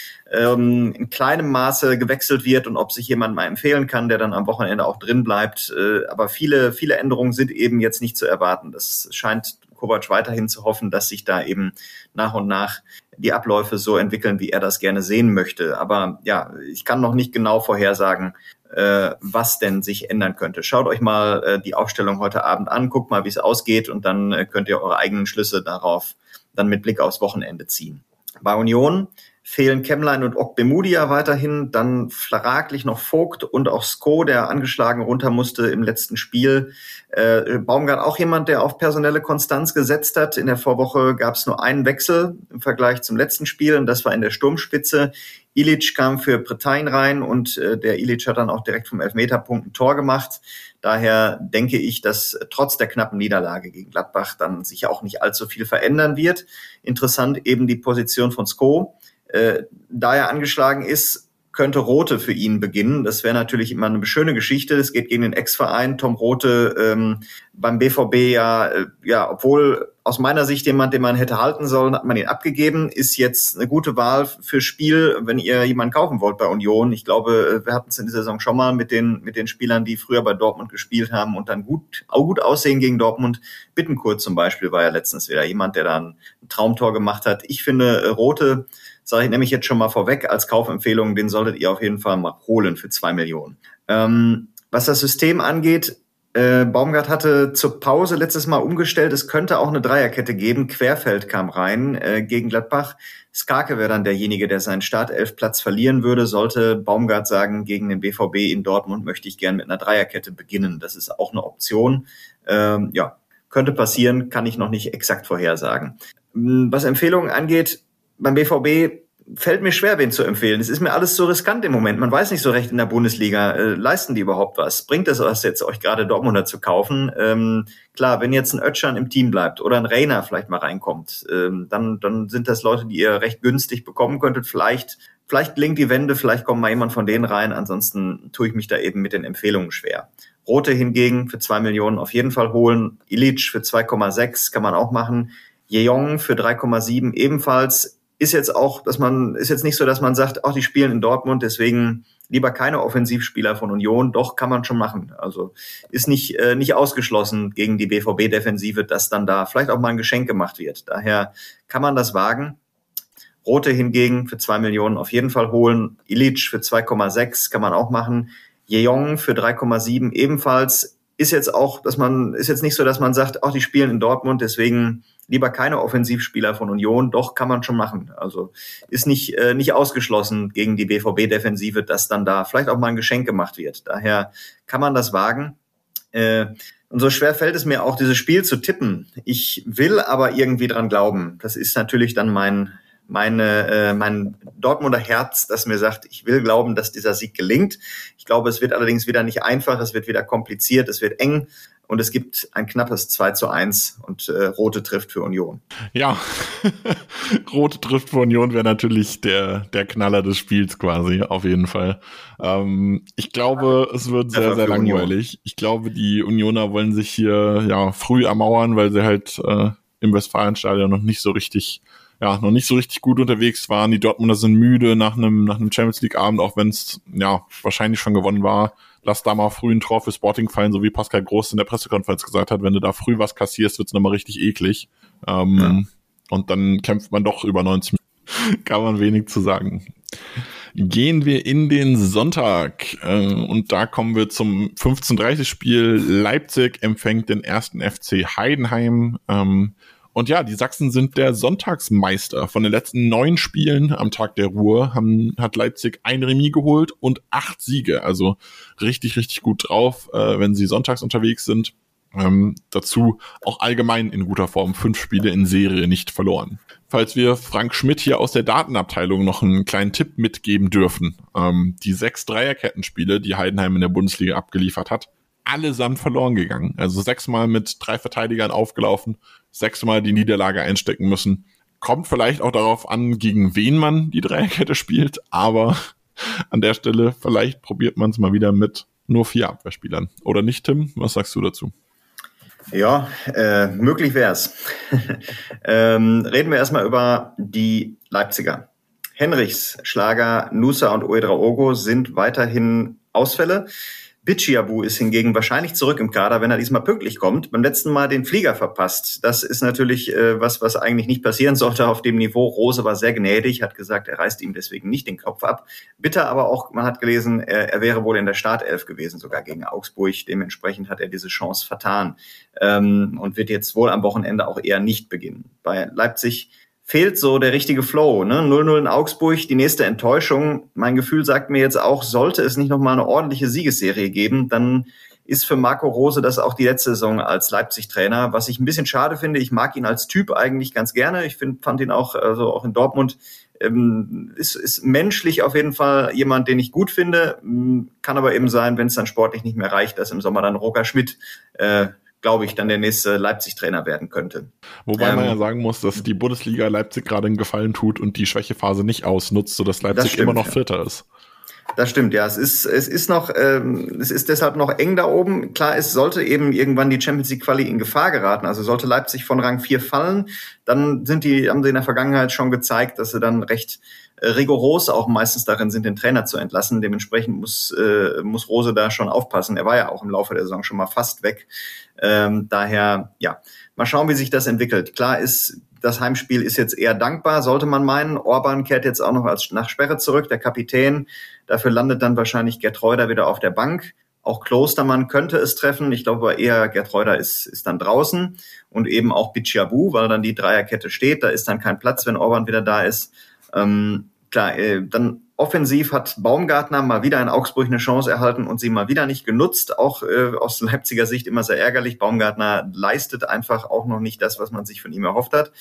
Speaker 7: in kleinem Maße gewechselt wird und ob sich jemand mal empfehlen kann, der dann am Wochenende auch drin bleibt. Aber viele Änderungen sind eben jetzt nicht zu erwarten. Das scheint Kovac weiterhin zu hoffen, dass sich da eben nach und nach die Abläufe so entwickeln, wie er das gerne sehen möchte. Aber ja, ich kann noch nicht genau vorhersagen, was denn sich ändern könnte. Schaut euch mal die Aufstellung heute Abend an, guckt mal, wie es ausgeht und dann könnt ihr eure eigenen Schlüsse darauf dann mit Blick aufs Wochenende ziehen. Bei Union fehlen Kemlein und Okbemudia weiterhin, dann fraglich noch Vogt und auch Sko, der angeschlagen runter musste im letzten Spiel. Baumgart auch jemand, der auf personelle Konstanz gesetzt hat. In der Vorwoche gab es nur einen Wechsel im Vergleich zum letzten Spiel und das war in der Sturmspitze. Ilic kam für Bretagne rein und der Ilic hat dann auch direkt vom Elfmeterpunkt ein Tor gemacht. Daher denke ich, dass trotz der knappen Niederlage gegen Gladbach dann sich auch nicht allzu viel verändern wird. Interessant eben die Position von Sko. Da er angeschlagen ist, könnte Rothe für ihn beginnen. Das wäre natürlich immer eine schöne Geschichte. Es geht gegen den Ex-Verein. Tom Rothe beim BVB ja, obwohl aus meiner Sicht jemand, den man hätte halten sollen, hat man ihn abgegeben. Ist jetzt eine gute Wahl für Spiel, wenn ihr jemanden kaufen wollt bei Union. Ich glaube, wir hatten es in der Saison schon mal mit den Spielern, die früher bei Dortmund gespielt haben und dann gut aussehen gegen Dortmund. Bittencourt zum Beispiel war ja letztens wieder jemand, der da ein Traumtor gemacht hat. Ich finde, Rothe, sage ich nämlich jetzt schon mal vorweg als Kaufempfehlung, den solltet ihr auf jeden Fall mal holen für 2 Millionen. Was das System angeht, Baumgart hatte zur Pause letztes Mal umgestellt. Es könnte auch eine Dreierkette geben. Querfeld kam rein gegen Gladbach. Skarke wäre dann derjenige, der seinen Startelfplatz verlieren würde. Sollte Baumgart sagen, gegen den BVB in Dortmund möchte ich gern mit einer Dreierkette beginnen. Das ist auch eine Option. Ja, könnte passieren, kann ich noch nicht exakt vorhersagen. Was Empfehlungen angeht, beim BVB fällt mir schwer, wen zu empfehlen. Es ist mir alles so riskant im Moment. Man weiß nicht so recht in der Bundesliga, leisten die überhaupt was? Bringt es was jetzt, euch gerade Dortmunder zu kaufen? Klar, wenn jetzt ein Özcan im Team bleibt oder ein Reina vielleicht mal reinkommt, dann sind das Leute, die ihr recht günstig bekommen könntet. Vielleicht gelingt die Wende, vielleicht kommt mal jemand von denen rein. Ansonsten tue ich mich da eben mit den Empfehlungen schwer. Rothe hingegen für 2 Millionen auf jeden Fall holen. Ilic für 2,6 kann man auch machen. Jeong für 3,7 ebenfalls. Ist jetzt nicht so, dass man sagt, die spielen in Dortmund, deswegen lieber keine Offensivspieler von Union. Doch, kann man schon machen. Also ist nicht ausgeschlossen gegen die BVB-Defensive, dass dann da vielleicht auch mal ein Geschenk gemacht wird. Daher kann man das wagen. Rothe hingegen für 2 Millionen auf jeden Fall holen. Ilic für 2,6 kann man auch machen. Jeong für 3,7 ebenfalls. Ist jetzt nicht so, dass man sagt, die spielen in Dortmund, deswegen lieber keine Offensivspieler von Union. Doch, kann man schon machen. Also ist nicht ausgeschlossen gegen die BVB-Defensive, dass dann da vielleicht auch mal ein Geschenk gemacht wird. Daher kann man das wagen. Und so schwer fällt es mir auch, dieses Spiel zu tippen. Ich will aber irgendwie dran glauben. Das ist natürlich dann mein Dortmunder Herz, das mir sagt, ich will glauben, dass dieser Sieg gelingt. Ich glaube, es wird allerdings wieder nicht einfach, es wird wieder kompliziert, es wird eng und es gibt ein knappes 2:1 und Rothe trifft für Union.
Speaker 6: Ja, Rothe trifft für Union wäre natürlich der Knaller des Spiels quasi, auf jeden Fall. Ich glaube, es wird sehr, sehr langweilig. Union. Ich glaube, die Unioner wollen sich hier früh ermauern, weil sie halt im Westfalenstadion noch nicht so richtig gut unterwegs waren. Die Dortmunder sind müde nach einem Champions League Abend, auch wenn es wahrscheinlich schon gewonnen war. Lass da mal früh ein Tor für Sporting fallen, so wie Pascal Groß in der Pressekonferenz gesagt hat. Wenn du da früh was kassierst, wird's nochmal richtig eklig. Und dann kämpft man doch über 90 Minuten. Kann man wenig zu sagen. Gehen wir in den Sonntag und da kommen wir zum 15:30 Spiel. Leipzig empfängt den 1. FC Heidenheim. Und ja, die Sachsen sind der Sonntagsmeister. Von den letzten 9 Spielen am Tag der Ruhe hat Leipzig ein Remis geholt und 8 Siege. Also richtig, richtig gut drauf, wenn sie sonntags unterwegs sind. Dazu auch allgemein in guter Form 5 Spiele in Serie nicht verloren. Falls wir Frank Schmidt hier aus der Datenabteilung noch einen kleinen Tipp mitgeben dürfen. Die 6 Dreierkettenspiele, die Heidenheim in der Bundesliga abgeliefert hat, allesamt verloren gegangen. Also 6-mal mit 3 Verteidigern aufgelaufen, 6-mal die Niederlage einstecken müssen. Kommt vielleicht auch darauf an, gegen wen man die Dreierkette spielt, aber an der Stelle vielleicht probiert man es mal wieder mit nur 4 Abwehrspielern. Oder nicht, Tim? Was sagst du dazu?
Speaker 7: Ja, möglich wär's. Reden wir erstmal über die Leipziger. Henrichs, Schlager, Nusa und Ouedraogo sind weiterhin Ausfälle. Bicciabu ist hingegen wahrscheinlich zurück im Kader, wenn er diesmal pünktlich kommt. Beim letzten Mal den Flieger verpasst. Das ist natürlich was eigentlich nicht passieren sollte auf dem Niveau. Rose war sehr gnädig, hat gesagt, er reißt ihm deswegen nicht den Kopf ab. Bitter aber auch, man hat gelesen, er wäre wohl in der Startelf gewesen, sogar gegen Augsburg. Dementsprechend hat er diese Chance vertan und wird jetzt wohl am Wochenende auch eher nicht beginnen. Bei Leipzig fehlt so der richtige Flow, ne? 0-0 in Augsburg, die nächste Enttäuschung. Mein Gefühl sagt mir jetzt auch, sollte es nicht nochmal eine ordentliche Siegesserie geben, dann ist für Marco Rose das auch die letzte Saison als Leipzig-Trainer. Was ich ein bisschen schade finde, ich mag ihn als Typ eigentlich ganz gerne. Ich fand ihn auch, also auch in Dortmund, ist menschlich auf jeden Fall jemand, den ich gut finde. Kann aber eben sein, wenn es dann sportlich nicht mehr reicht, dass im Sommer dann Roger Schmidt glaube ich, dann der nächste Leipzig-Trainer werden könnte.
Speaker 6: Wobei man ja sagen muss, dass die Bundesliga Leipzig gerade einen Gefallen tut und die Schwächephase nicht ausnutzt, sodass Leipzig immer noch Vierter ist.
Speaker 7: Das stimmt, ja. Es ist deshalb noch eng da oben. Klar, es sollte eben irgendwann die Champions League Quali in Gefahr geraten. Also sollte Leipzig von Rang 4 fallen, dann haben sie in der Vergangenheit schon gezeigt, dass sie dann recht rigoros auch meistens darin sind, den Trainer zu entlassen. Dementsprechend muss Rose da schon aufpassen. Er war ja auch im Laufe der Saison schon mal fast weg. Daher, ja, mal schauen, wie sich das entwickelt. Klar ist, das Heimspiel ist jetzt eher dankbar, sollte man meinen. Orban kehrt jetzt auch noch nach Sperre zurück, der Kapitän. Dafür landet dann wahrscheinlich Gertreuder wieder auf der Bank. Auch Klostermann könnte es treffen. Ich glaube aber eher, Gertreuder ist dann draußen. Und eben auch Bicciabu, weil dann die Dreierkette steht. Da ist dann kein Platz, wenn Orban wieder da ist. Dann offensiv hat Baumgartner mal wieder in Augsburg eine Chance erhalten und sie mal wieder nicht genutzt. Auch aus Leipziger Sicht immer sehr ärgerlich. Baumgartner leistet einfach auch noch nicht das, was man sich von ihm erhofft hat.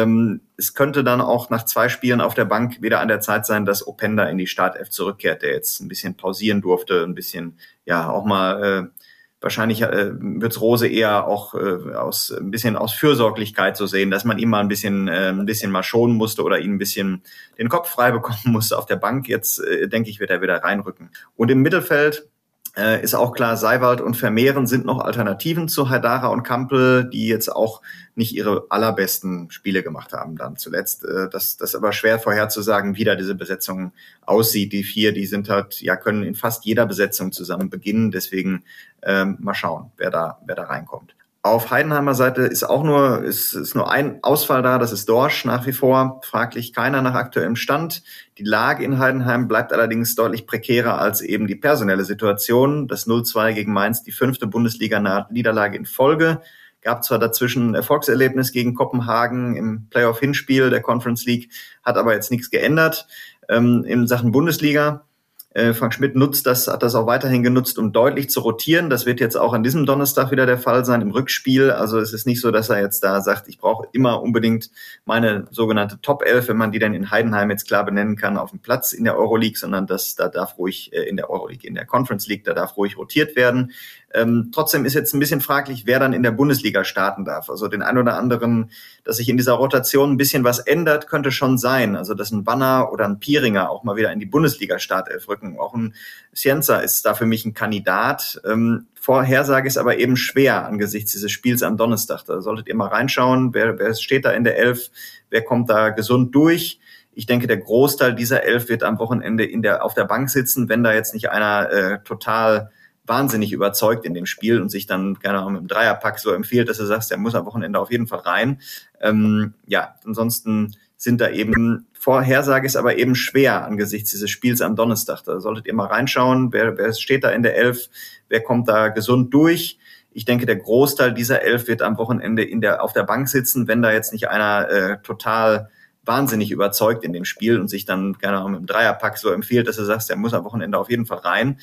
Speaker 7: Es könnte dann auch nach 2 Spielen auf der Bank wieder an der Zeit sein, dass Openda in die Startelf zurückkehrt, der jetzt ein bisschen pausieren durfte, ein bisschen, ja, auch mal wahrscheinlich wird's Rose eher auch ein bisschen aus Fürsorglichkeit so sehen, dass man ihm mal ein bisschen mal schonen musste oder ihn ein bisschen den Kopf frei bekommen musste auf der Bank. Jetzt denke ich, wird er wieder reinrücken. Und im Mittelfeld ist auch klar, Seiwald und Vermehren sind noch Alternativen zu Haidara und Kampel, die jetzt auch nicht ihre allerbesten Spiele gemacht haben dann zuletzt. Das ist aber schwer vorherzusagen, wie da diese Besetzung aussieht. Die 4, die sind halt, ja, können in fast jeder Besetzung zusammen beginnen. Deswegen mal schauen, wer da reinkommt. Auf Heidenheimer Seite ist nur ein Ausfall da, das ist Dorsch nach wie vor, fraglich keiner nach aktuellem Stand. Die Lage in Heidenheim bleibt allerdings deutlich prekärer als eben die personelle Situation. Das 0-2 gegen Mainz, die 5. Bundesliga-Niederlage in Folge. Gab zwar dazwischen ein Erfolgserlebnis gegen Kopenhagen im Playoff-Hinspiel der Conference League, hat aber jetzt nichts geändert in Sachen Bundesliga. Frank Schmidt hat das auch weiterhin genutzt, um deutlich zu rotieren. Das wird jetzt auch an diesem Donnerstag wieder der Fall sein im Rückspiel. Also es ist nicht so, dass er jetzt da sagt, ich brauche immer unbedingt meine sogenannte Top 11, wenn man die dann in Heidenheim jetzt klar benennen kann, auf dem Platz in der Euroleague, sondern da darf ruhig in der Euroleague, in der Conference League, da darf ruhig rotiert werden. Trotzdem ist jetzt ein bisschen fraglich, wer dann in der Bundesliga starten darf. Also den ein oder anderen, dass sich in dieser Rotation ein bisschen was ändert, könnte schon sein. Also dass ein Banner oder ein Pieringer auch mal wieder in die Bundesliga-Startelf rücken. Auch ein Scienza ist da für mich ein Kandidat. Vorhersage ist aber eben schwer angesichts dieses Spiels am Donnerstag. Da solltet ihr mal reinschauen, wer steht da in der Elf, wer kommt da gesund durch. Ich denke, der Großteil dieser 11 wird am Wochenende auf der Bank sitzen, wenn da jetzt nicht einer total wahnsinnig überzeugt in dem Spiel und sich dann gerne auch mit dem Dreierpack so empfiehlt, dass du sagst, der muss am Wochenende auf jeden Fall rein. Ansonsten sind da eben, Vorhersage ist aber eben schwer angesichts dieses Spiels am Donnerstag. Da solltet ihr mal reinschauen, wer steht da in der 11, wer kommt da gesund durch. Ich denke, der Großteil dieser 11 wird am Wochenende auf der Bank sitzen, wenn da jetzt nicht einer total wahnsinnig überzeugt in dem Spiel und sich dann gerne auch mit dem Dreierpack so empfiehlt, dass du sagst, der muss am Wochenende auf jeden Fall rein.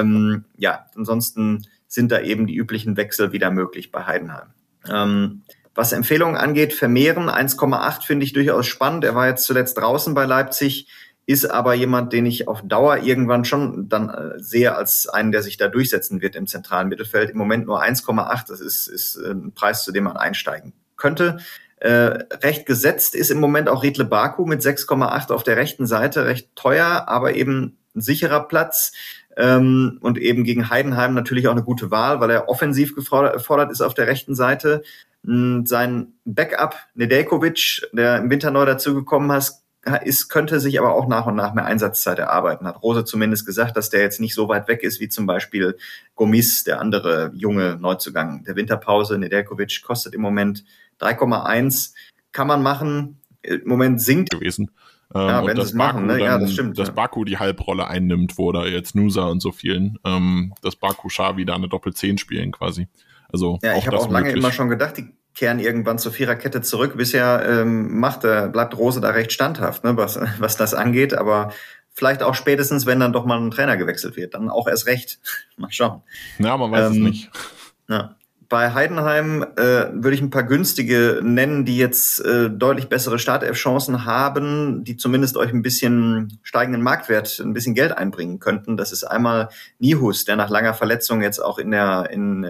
Speaker 7: Ansonsten sind da eben die üblichen Wechsel wieder möglich bei Heidenheim. Was Empfehlungen angeht, Vermehren 1,8 finde ich durchaus spannend. Er war jetzt zuletzt draußen bei Leipzig, ist aber jemand, den ich auf Dauer irgendwann schon dann sehe als einen, der sich da durchsetzen wird im zentralen Mittelfeld. Im Moment nur 1,8, das ist ein Preis, zu dem man einsteigen könnte. Recht gesetzt ist im Moment auch Riedle Baku mit 6,8 auf der rechten Seite, recht teuer, aber eben ein sicherer Platz. Und eben gegen Heidenheim natürlich auch eine gute Wahl, weil er offensiv gefordert ist auf der rechten Seite. Sein Backup Nedeljkovic, der im Winter neu dazugekommen ist, könnte sich aber auch nach und nach mehr Einsatzzeit erarbeiten. Hat Rose zumindest gesagt, dass der jetzt nicht so weit weg ist wie zum Beispiel Gomis, der andere junge Neuzugang der Winterpause. Nedeljkovic kostet im Moment 3,1. Kann man machen. Im Moment sinkt
Speaker 6: gewesen.
Speaker 7: Ja, wenn
Speaker 6: und
Speaker 7: das machen, ne? Ja, das stimmt.
Speaker 6: Dass Baku die Halbrolle einnimmt, wo da jetzt Nusa und so vielen, dass Baku Xavi da eine Doppel-10 spielen quasi. Also
Speaker 7: ja, ich habe auch lange
Speaker 6: möglich.
Speaker 7: immer schon gedacht, die kehren irgendwann zur Viererkette zurück. Bisher bleibt Rose da recht standhaft, ne, was das angeht. Aber vielleicht auch spätestens, wenn dann doch mal ein Trainer gewechselt wird, dann auch erst recht. Mal schauen.
Speaker 6: Ja, man weiß es nicht.
Speaker 7: Ja. Bei Heidenheim würde ich ein paar günstige nennen, die jetzt deutlich bessere Startelf-Chancen haben, die zumindest euch ein bisschen steigenden Marktwert, ein bisschen Geld einbringen könnten. Das ist einmal Nihus, der nach langer Verletzung jetzt auch wieder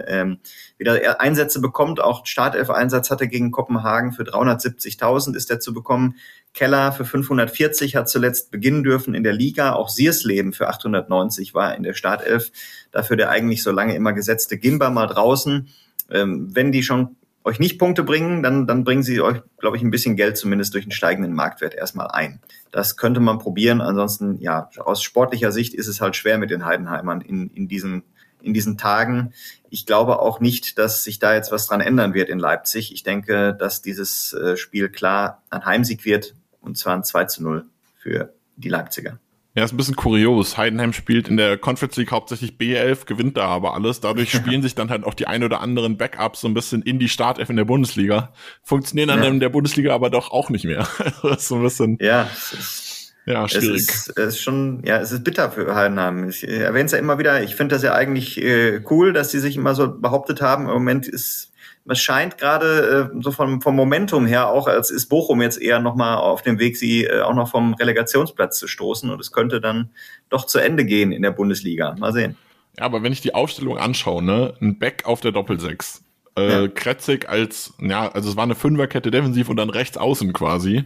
Speaker 7: Einsätze bekommt, auch Startelf-Einsatz hatte gegen Kopenhagen für 370.000 ist der zu bekommen. Keller für 540 hat zuletzt beginnen dürfen in der Liga. Auch Siersleben für 890 war in der Startelf. Dafür der eigentlich so lange immer gesetzte Gimba mal draußen. Wenn die schon euch nicht Punkte bringen, dann bringen sie euch, glaube ich, ein bisschen Geld zumindest durch einen steigenden Marktwert erstmal ein. Das könnte man probieren. Ansonsten, ja, aus sportlicher Sicht ist es halt schwer mit den Heidenheimern in diesen Tagen. Ich glaube auch nicht, dass sich da jetzt was dran ändern wird in Leipzig. Ich denke, dass dieses Spiel klar ein Heimsieg wird, und zwar ein 2:0 für die Leipziger.
Speaker 6: Ja, ist ein bisschen kurios. Heidenheim spielt in der Conference League hauptsächlich B11, gewinnt da aber alles. Dadurch spielen sich dann halt auch die ein oder anderen Backups so ein bisschen in die Startelf in der Bundesliga. Funktionieren dann in der Bundesliga aber doch auch nicht mehr. Das ist so ein bisschen schwierig.
Speaker 7: Es ist schon, es ist bitter für Heidenheim. Ich erwähne es ja immer wieder. Ich finde das ja eigentlich cool, dass sie sich immer so behauptet haben. Im Moment es scheint gerade so vom Momentum her auch, als ist Bochum jetzt eher nochmal auf dem Weg, sie auch noch vom Relegationsplatz zu stoßen. Und es könnte dann doch zu Ende gehen in der Bundesliga. Mal sehen.
Speaker 6: Ja, aber wenn ich die Aufstellung anschaue, ne, ein Back auf der Doppel-6, Kretzig also es war eine Fünferkette defensiv und dann rechts außen quasi.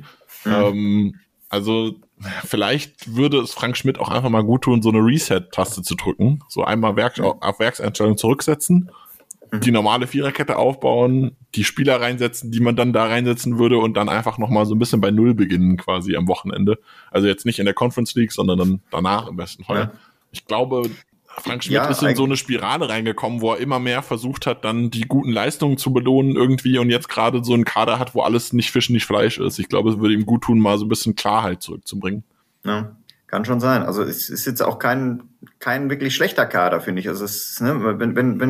Speaker 6: Also vielleicht würde es Frank Schmidt auch einfach mal gut tun, so eine Reset-Taste zu drücken. So einmal auf Werkseinstellung zurücksetzen, die normale Viererkette aufbauen, die Spieler reinsetzen, die man dann da reinsetzen würde und dann einfach nochmal so ein bisschen bei Null beginnen quasi am Wochenende. Also jetzt nicht in der Conference League, sondern dann danach im besten Fall. Ja. Ich glaube, Frank Schmidt ist in so eine Spirale reingekommen, wo er immer mehr versucht hat, dann die guten Leistungen zu belohnen irgendwie und jetzt gerade so einen Kader hat, wo alles nicht Fisch, nicht Fleisch ist. Ich glaube, es würde ihm gut tun, mal so ein bisschen Klarheit zurückzubringen.
Speaker 7: Ja, kann schon sein. Also es ist jetzt auch kein wirklich schlechter Kader, finde ich. Also es, ne, wenn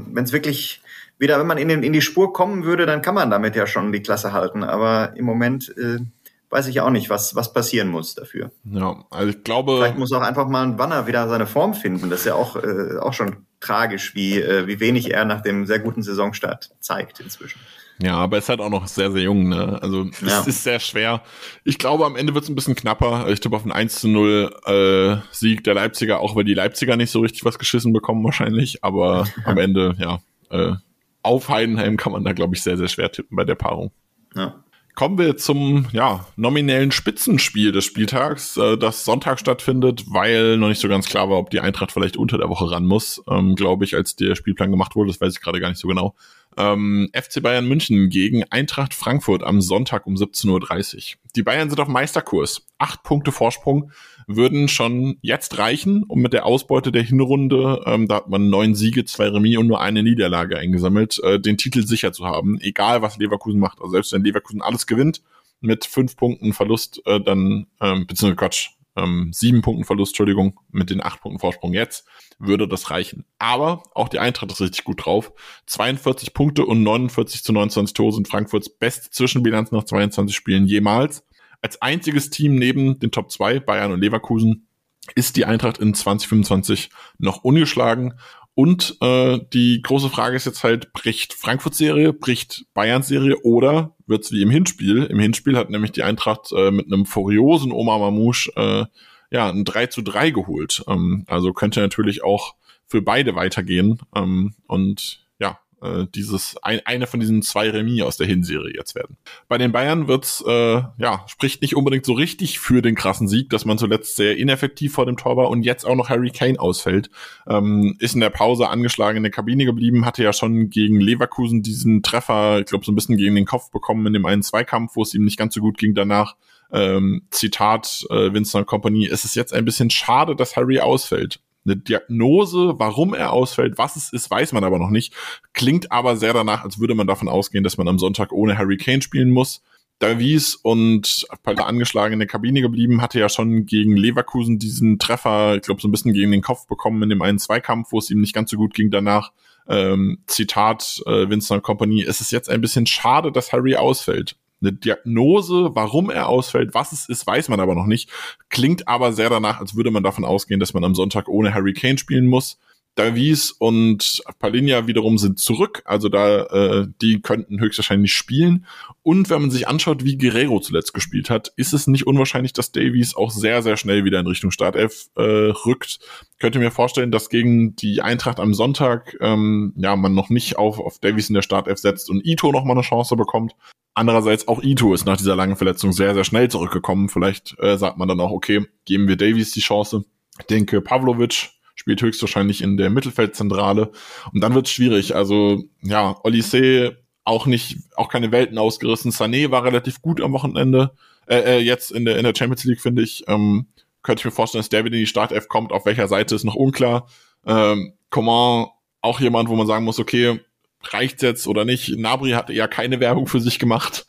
Speaker 7: man in die Spur kommen würde, dann kann man damit ja schon die Klasse halten. Aber im Moment weiß ich auch nicht, was passieren muss dafür.
Speaker 6: Ja, also ich glaube,
Speaker 7: vielleicht muss auch einfach mal ein Wanner wieder seine Form finden. Das ist ja auch schon tragisch, wie wenig er nach dem sehr guten Saisonstart zeigt inzwischen.
Speaker 6: Ja, aber er ist halt auch noch sehr, sehr jung, ne? Also es ist sehr schwer. Ich glaube, am Ende wird es ein bisschen knapper. Ich tippe auf einen 1:0 Sieg der Leipziger, auch weil die Leipziger nicht so richtig was geschissen bekommen wahrscheinlich. Aber am Ende, auf Heidenheim kann man da, glaube ich, sehr, sehr schwer tippen bei der Paarung.
Speaker 7: Ja.
Speaker 6: Kommen wir zum nominellen Spitzenspiel des Spieltags, das Sonntag stattfindet, weil noch nicht so ganz klar war, ob die Eintracht vielleicht unter der Woche ran muss, glaube ich, als der Spielplan gemacht wurde. Das weiß ich gerade gar nicht so genau. FC Bayern München gegen Eintracht Frankfurt am Sonntag um 17:30 Uhr. Die Bayern sind auf Meisterkurs. 8 Punkte Vorsprung würden schon jetzt reichen, um mit der Ausbeute der Hinrunde, da hat man 9 Siege, 2 Remis und nur eine Niederlage eingesammelt, den Titel sicher zu haben, egal was Leverkusen macht. Also selbst wenn Leverkusen alles gewinnt, mit 5 Punkten Verlust, 7 Punkten Verlust, mit den 8 Punkten Vorsprung jetzt, würde das reichen. Aber auch die Eintracht ist richtig gut drauf. 42 Punkte und 49:29 Tore sind Frankfurts beste Zwischenbilanz nach 22 Spielen jemals. Als einziges Team neben den Top 2, Bayern und Leverkusen, ist die Eintracht in 2025 noch ungeschlagen. Und die große Frage ist jetzt halt, bricht Frankfurts Serie, bricht Bayerns Serie oder wird's wie im Hinspiel? Im Hinspiel hat nämlich die Eintracht mit einem furiosen Omar Mamouche ein 3:3 geholt. Also könnte natürlich auch für beide weitergehen. eine von diesen 2 Remis aus der Hinserie jetzt werden. Bei den Bayern wird's, spricht nicht unbedingt so richtig für den krassen Sieg, dass man zuletzt sehr ineffektiv vor dem Tor war und jetzt auch noch Harry Kane ausfällt. Ist in der Pause angeschlagen in der Kabine geblieben, hatte ja schon gegen Leverkusen diesen Treffer, ich glaube, so ein bisschen gegen den Kopf bekommen in dem einen Zweikampf, wo es ihm nicht ganz so gut ging danach. Zitat Vincent Kompany, es ist jetzt ein bisschen schade, dass Harry ausfällt. Eine Diagnose, warum er ausfällt, was es ist, weiß man aber noch nicht. Klingt aber sehr danach, als würde man davon ausgehen, dass man am Sonntag ohne Harry Kane spielen muss. Davies und angeschlagen in der Kabine geblieben, hatte ja schon gegen Leverkusen diesen Treffer, ich glaube, so ein bisschen gegen den Kopf bekommen in dem einen Zweikampf, wo es ihm nicht ganz so gut ging danach. Zitat Vincent Kompany, es ist jetzt ein bisschen schade, dass Harry ausfällt. Eine Diagnose, warum er ausfällt, was es ist, weiß man aber noch nicht. Klingt aber sehr danach, als würde man davon ausgehen, dass man am Sonntag ohne Harry Kane spielen muss. Davies und Palhinha wiederum sind zurück, also die könnten höchstwahrscheinlich spielen. Und wenn man sich anschaut, wie Guerreiro zuletzt gespielt hat, ist es nicht unwahrscheinlich, dass Davies auch sehr, sehr schnell wieder in Richtung Startelf rückt. Könnte mir vorstellen, dass gegen die Eintracht am Sonntag man noch nicht auf Davies in der Startelf setzt und Ito noch mal eine Chance bekommt. Andererseits auch Ito ist nach dieser langen Verletzung sehr, sehr schnell zurückgekommen. Vielleicht sagt man dann auch, okay, geben wir Davies die Chance. Ich denke, Pavlovic spielt höchstwahrscheinlich in der Mittelfeldzentrale. Und dann wird's schwierig. Also, ja, Olise auch keine Welten ausgerissen. Sané war relativ gut am Wochenende. Jetzt in der Champions League, finde ich. Könnte ich mir vorstellen, dass der wieder in die Startelf kommt. Auf welcher Seite ist noch unklar. Coman, auch jemand, wo man sagen muss, okay, reicht's jetzt oder nicht? Gnabry hat eher keine Werbung für sich gemacht,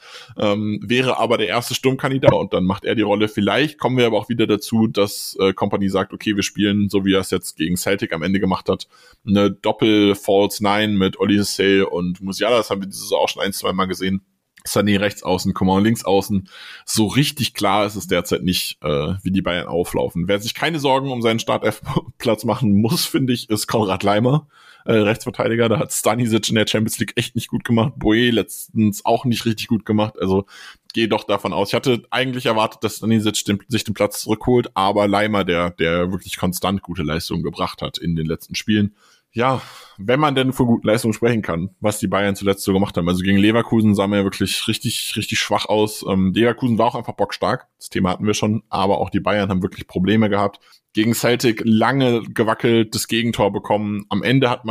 Speaker 6: wäre aber der erste Sturmkandidat und dann macht er die Rolle. Vielleicht kommen wir aber auch wieder dazu, dass Kompany sagt, okay, wir spielen, so wie er es jetzt gegen Celtic am Ende gemacht hat, eine Doppel-False 9 mit Olise und Musiala. Das haben wir dieses Jahr auch schon 1-2 Mal gesehen. Sané rechts außen, Coman links außen. So richtig klar ist es derzeit nicht, wie die Bayern auflaufen. Wer sich keine Sorgen um seinen Startelf-Platz machen muss, finde ich, ist Konrad Laimer, Rechtsverteidiger. Da hat Stanisic in der Champions League echt nicht gut gemacht. Boe letztens auch nicht richtig gut gemacht. Also gehe doch davon aus. Ich hatte eigentlich erwartet, dass Stanisic sich den Platz zurückholt, aber Laimer, der wirklich konstant gute Leistungen gebracht hat in den letzten Spielen. Ja, wenn man denn von guten Leistungen sprechen kann, was die Bayern zuletzt so gemacht haben. Also gegen Leverkusen sah man ja wirklich richtig, richtig schwach aus. Leverkusen war auch einfach bockstark. Das Thema hatten wir schon. Aber auch die Bayern haben wirklich Probleme gehabt. Gegen Celtic lange gewackelt, das Gegentor bekommen. Am Ende war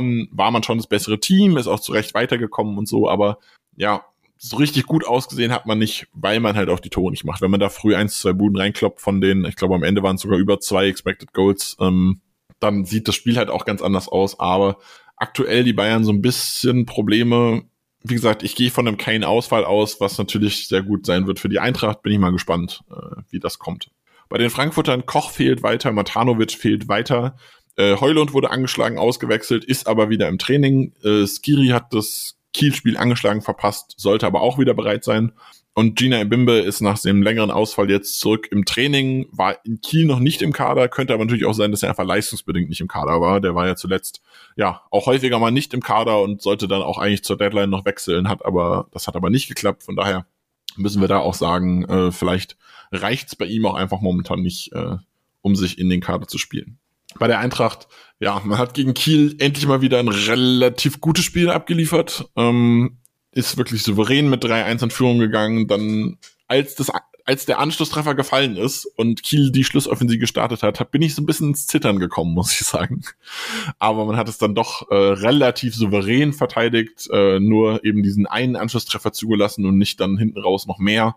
Speaker 6: man schon das bessere Team, ist auch zu Recht weitergekommen und so. Aber ja, so richtig gut ausgesehen hat man nicht, weil man halt auch die Tore nicht macht. Wenn man da früh 1-2 Buden reinkloppt von denen, ich glaube am Ende waren es sogar über 2 Expected Goals, dann sieht das Spiel halt auch ganz anders aus. Aber aktuell die Bayern so ein bisschen Probleme. Wie gesagt, ich gehe von einem Kane-Ausfall aus, was natürlich sehr gut sein wird für die Eintracht. Bin ich mal gespannt, wie das kommt. Bei den Frankfurtern, Koch fehlt weiter, Matanovic fehlt weiter. Højlund wurde angeschlagen, ausgewechselt, ist aber wieder im Training. Skiri hat das Kiel-Spiel angeschlagen verpasst, sollte aber auch wieder bereit sein. Und Gina Ebimbe ist nach dem längeren Ausfall jetzt zurück im Training, war in Kiel noch nicht im Kader, könnte aber natürlich auch sein, dass er einfach leistungsbedingt nicht im Kader war. Der war ja zuletzt auch häufiger mal nicht im Kader und sollte dann auch eigentlich zur Deadline noch wechseln, das hat aber nicht geklappt. Von daher müssen wir da auch sagen, vielleicht reicht's bei ihm auch einfach momentan nicht, um sich in den Kader zu spielen. Bei der Eintracht, man hat gegen Kiel endlich mal wieder ein relativ gutes Spiel abgeliefert, ist wirklich souverän mit 3-1 in Führung gegangen. Dann, als der Anschlusstreffer gefallen ist und Kiel die Schlussoffensive gestartet hat, bin ich so ein bisschen ins Zittern gekommen, muss ich sagen. Aber man hat es dann doch relativ souverän verteidigt, nur eben diesen einen Anschlusstreffer zugelassen und nicht dann hinten raus noch mehr.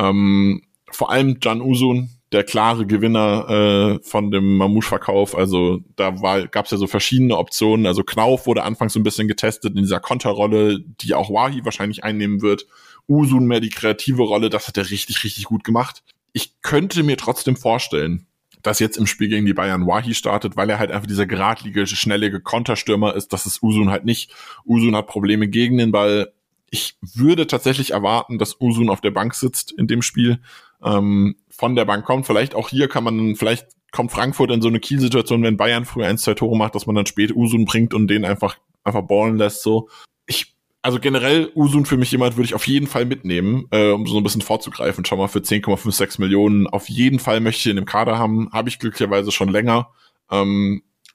Speaker 6: Vor allem Can Uzun, der klare Gewinner von dem Mamouche-Verkauf. Also da gab's ja so verschiedene Optionen. Also Knauf wurde anfangs so ein bisschen getestet in dieser Konterrolle, die auch Wahi wahrscheinlich einnehmen wird. Uzun mehr die kreative Rolle, das hat er richtig, richtig gut gemacht. Ich könnte mir trotzdem vorstellen, dass jetzt im Spiel gegen die Bayern Wahi startet, weil er halt einfach dieser geradlinige, schnelle Konterstürmer ist. Das ist Uzun halt nicht. Uzun hat Probleme gegen den Ball. Ich würde tatsächlich erwarten, dass Uzun auf der Bank sitzt in dem Spiel, von der Bank kommt. Vielleicht auch hier vielleicht kommt Frankfurt in so eine Kiel-Situation, wenn Bayern früher 1-2 Tore macht, dass man dann spät Uzun bringt und den einfach ballen lässt, so. Also generell Uzun für mich jemand, würde ich auf jeden Fall mitnehmen, um so ein bisschen vorzugreifen. Schau mal, für 10,56 Millionen auf jeden Fall möchte ich ihn im Kader haben. Habe ich glücklicherweise schon länger.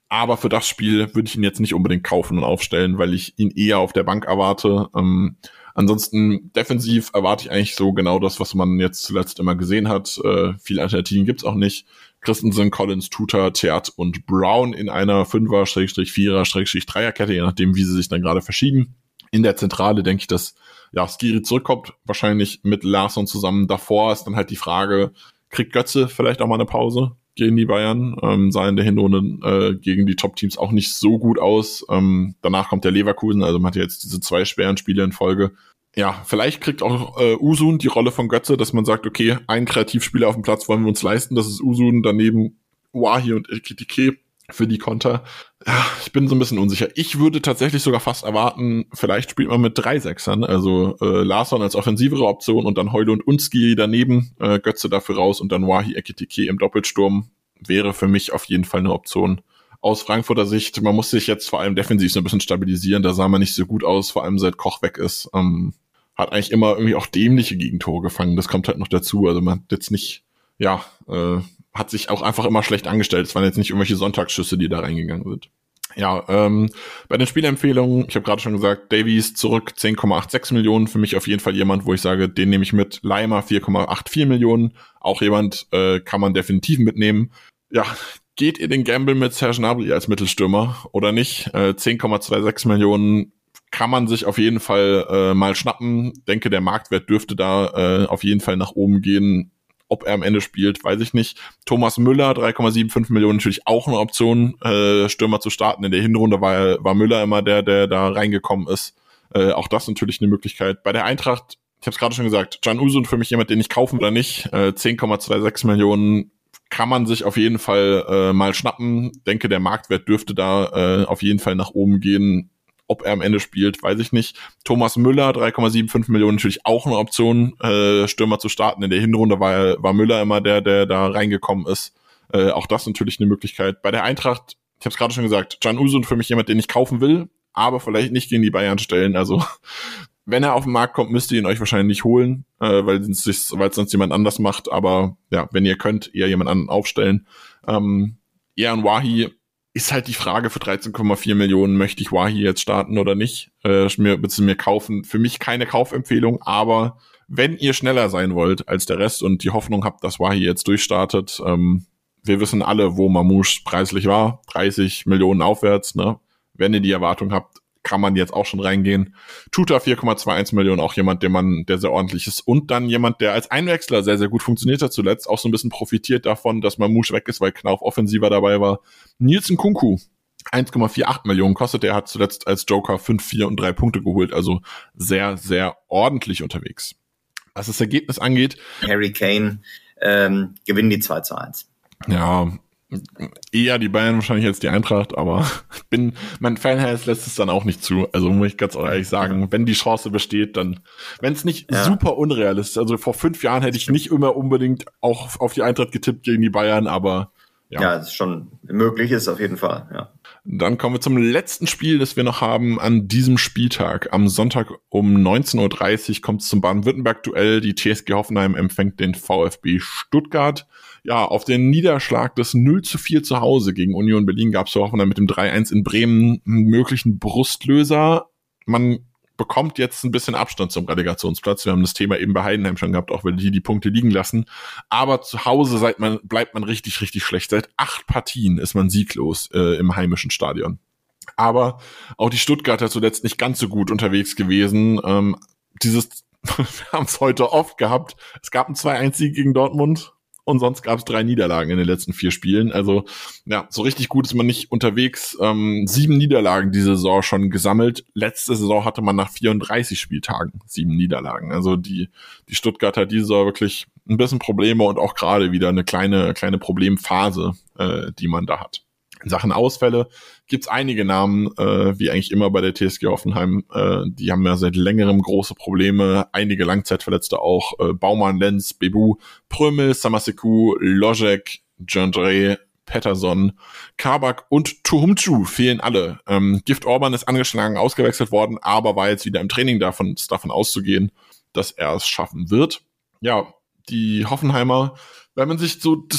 Speaker 6: Aber für das Spiel würde ich ihn jetzt nicht unbedingt kaufen und aufstellen, weil ich ihn eher auf der Bank erwarte. Ansonsten defensiv erwarte ich eigentlich so genau das, was man jetzt zuletzt immer gesehen hat. Viele Alternativen gibt's auch nicht. Christensen, Collins, Tuta, Theat und Brown in einer 5er-4er-3er-Kette, je nachdem, wie sie sich dann gerade verschieben. In der Zentrale denke ich, dass Skiri zurückkommt, wahrscheinlich mit Larsson zusammen. Davor ist dann halt die Frage, kriegt Götze vielleicht auch mal eine Pause gegen die Bayern? Sah in der Hinrunde gegen die Top-Teams auch nicht so gut aus. Danach kommt der Leverkusen, also man hat jetzt diese 2 schweren Spiele in Folge. Ja, vielleicht kriegt auch Uzun die Rolle von Götze, dass man sagt, okay, einen Kreativspieler auf dem Platz wollen wir uns leisten, das ist Uzun, daneben Wahi und Ekitike für die Konter. Ja, ich bin so ein bisschen unsicher. Ich würde tatsächlich sogar fast erwarten, vielleicht spielt man mit 3 Sechsern, also Larsson als offensivere Option und dann Højlund und Skiri daneben, Götze dafür raus und dann Wahi, Ekitike im Doppelsturm wäre für mich auf jeden Fall eine Option. Aus Frankfurter Sicht, man muss sich jetzt vor allem defensiv so ein bisschen stabilisieren, da sah man nicht so gut aus, vor allem seit Koch weg ist. Hat eigentlich immer irgendwie auch dämliche Gegentore gefangen, das kommt halt noch dazu, also man hat jetzt nicht, hat sich auch einfach immer schlecht angestellt, es waren jetzt nicht irgendwelche Sonntagsschüsse, die da reingegangen sind. Ja, bei den Spielempfehlungen, ich habe gerade schon gesagt, Davies zurück 10,86 Millionen, für mich auf jeden Fall jemand, wo ich sage, den nehme ich mit. Leimer 4,84 Millionen, auch jemand kann man definitiv mitnehmen. Ja, geht ihr den Gamble mit Serge Gnabry als Mittelstürmer oder nicht? 10,26 Millionen kann man sich auf jeden Fall mal schnappen. Denke, der Marktwert dürfte da auf jeden Fall nach oben gehen. Ob er am Ende spielt, weiß ich nicht. Thomas Müller, 3,75 Millionen, natürlich auch eine Option, Stürmer zu starten. In der Hinrunde war Müller immer der da reingekommen ist. Auch das natürlich eine Möglichkeit. Bei der Eintracht, ich habe es gerade schon gesagt, Can Uzun für mich jemand, den ich kaufen oder nicht. 10,26 Millionen kann man sich auf jeden Fall mal schnappen. Denke, der Marktwert dürfte da auf jeden Fall nach oben gehen. Ob er am Ende spielt, weiß ich nicht. Thomas Müller, 3,75 Millionen, natürlich auch eine Option, Stürmer zu starten. In der Hinrunde war Müller immer der da reingekommen ist. Auch das natürlich eine Möglichkeit. Bei der Eintracht, ich habe es gerade schon gesagt, Can Uzun für mich jemand, den ich kaufen will, aber vielleicht nicht gegen die Bayern stellen. Also wenn er auf den Markt kommt, müsst ihr ihn euch wahrscheinlich nicht holen, weil es sonst jemand anders macht. Aber ja, wenn ihr könnt, eher jemand anderen aufstellen. Jan Wahi ist halt die Frage für 13,4 Millionen, möchte ich Wahi jetzt starten oder nicht? Mir kaufen. Für mich keine Kaufempfehlung, aber wenn ihr schneller sein wollt als der Rest und die Hoffnung habt, dass Wahi jetzt durchstartet, wir wissen alle, wo Mamouche preislich war, 30 Millionen aufwärts, ne? Wenn ihr die Erwartung habt, kann man jetzt auch schon reingehen. Tuta 4,21 Millionen, auch jemand, der sehr ordentlich ist. Und dann jemand, der als Einwechsler sehr, sehr gut funktioniert hat zuletzt, auch so ein bisschen profitiert davon, dass Mamouche weg ist, weil Knauf offensiver dabei war. Niels Nkunku, 1,48 Millionen kostet. Der hat zuletzt als Joker 5, 4 und 3 Punkte geholt. Also sehr, sehr ordentlich unterwegs. Was das Ergebnis angeht.
Speaker 7: Harry Kane gewinnen die 2:1.
Speaker 6: Ja, eher die Bayern wahrscheinlich als die Eintracht, aber mein Fanherz lässt es dann auch nicht zu. Also muss ich ganz ehrlich sagen, wenn die Chance besteht, dann, wenn es nicht super unrealistisch ist. Also vor 5 Jahren hätte ich nicht immer unbedingt auch auf die Eintracht getippt gegen die Bayern, aber
Speaker 7: ja, es ist schon möglich, ist auf jeden Fall, ja.
Speaker 6: Dann kommen wir zum letzten Spiel, das wir noch haben an diesem Spieltag. Am Sonntag um 19.30 Uhr kommt es zum Baden-Württemberg-Duell. Die TSG Hoffenheim empfängt den VfB Stuttgart. Ja, auf den Niederschlag des 0:4 zu Hause gegen Union Berlin gab es für Hoffenheim mit dem 3:1 in Bremen einen möglichen Brustlöser. Man bekommt jetzt ein bisschen Abstand zum Relegationsplatz. Wir haben das Thema eben bei Heidenheim schon gehabt, auch weil die Punkte liegen lassen. Aber zu Hause bleibt man richtig, richtig schlecht. Seit 8 Partien ist man sieglos im heimischen Stadion. Aber auch die Stuttgarter zuletzt nicht ganz so gut unterwegs gewesen. Wir haben es heute oft gehabt. Es gab einen 2:1-Sieg gegen Dortmund. Und sonst gab es 3 Niederlagen in den letzten 4 Spielen. Also ja, so richtig gut ist man nicht unterwegs. 7 Niederlagen diese Saison schon gesammelt. Letzte Saison hatte man nach 34 Spieltagen 7 Niederlagen. Also die Stuttgarter diese Saison wirklich ein bisschen Probleme und auch gerade wieder eine kleine Problemphase, die man da hat. In Sachen Ausfälle gibt's einige Namen, wie eigentlich immer bei der TSG Hoffenheim. Die haben ja seit längerem große Probleme. Einige Langzeitverletzte auch. Baumann, Lenz, Bebu, Prömel, Samaseku, Lojek, Jandre, Pettersson, Kabak und Tuhumcu fehlen alle. Gift Orban ist angeschlagen, ausgewechselt worden, aber war jetzt wieder im Training davon auszugehen, dass er es schaffen wird. Ja, die Hoffenheimer, wenn man sich so das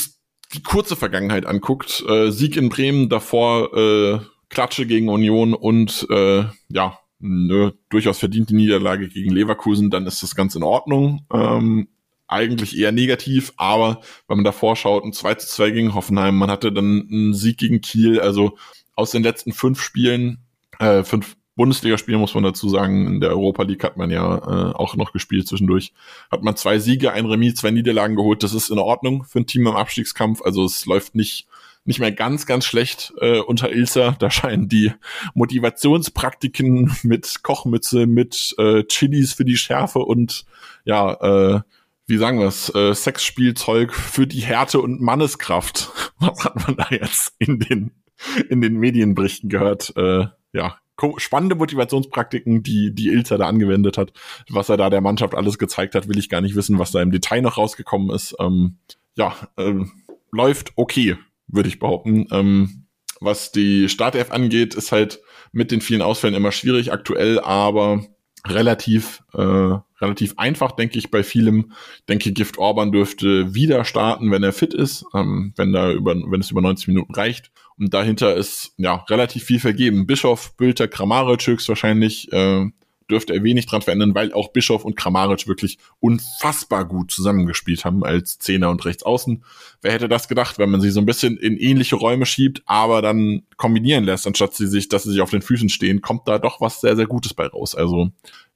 Speaker 6: die kurze Vergangenheit anguckt, Sieg in Bremen, davor Klatsche gegen Union und durchaus verdiente Niederlage gegen Leverkusen, dann ist das ganz in Ordnung. Eigentlich eher negativ, aber wenn man davor schaut, ein 2:2 gegen Hoffenheim, man hatte dann einen Sieg gegen Kiel, also aus den letzten 5 Bundesligaspielen muss man dazu sagen, in der Europa League hat man ja auch noch gespielt zwischendurch, hat man 2 Siege, ein Remis, 2 Niederlagen geholt, das ist in Ordnung für ein Team im Abstiegskampf, also es läuft nicht mehr ganz, ganz schlecht unter Ilzer. Da scheinen die Motivationspraktiken mit Kochmütze, mit Chilis für die Schärfe und wie sagen wir es, Sexspielzeug für die Härte und Manneskraft. Was hat man da jetzt in den Medienberichten gehört? Spannende Motivationspraktiken, die Ilzer da angewendet hat. Was er da der Mannschaft alles gezeigt hat, will ich gar nicht wissen, was da im Detail noch rausgekommen ist. Läuft okay, würde ich behaupten. Was die Startelf angeht, ist halt mit den vielen Ausfällen immer schwierig aktuell, aber relativ einfach, denke ich, bei vielem. Ich denke, Gift Orban dürfte wieder starten, wenn er fit ist, wenn es über 90 Minuten reicht. Und dahinter ist relativ viel vergeben. Bischof, Bülter, Kramaric höchstwahrscheinlich dürfte er wenig dran verändern, weil auch Bischof und Kramaric wirklich unfassbar gut zusammengespielt haben als Zehner und Rechtsaußen. Wer hätte das gedacht, wenn man sie so ein bisschen in ähnliche Räume schiebt, aber dann kombinieren lässt, anstatt dass sie sich auf den Füßen stehen, kommt da doch was sehr, sehr Gutes bei raus. Also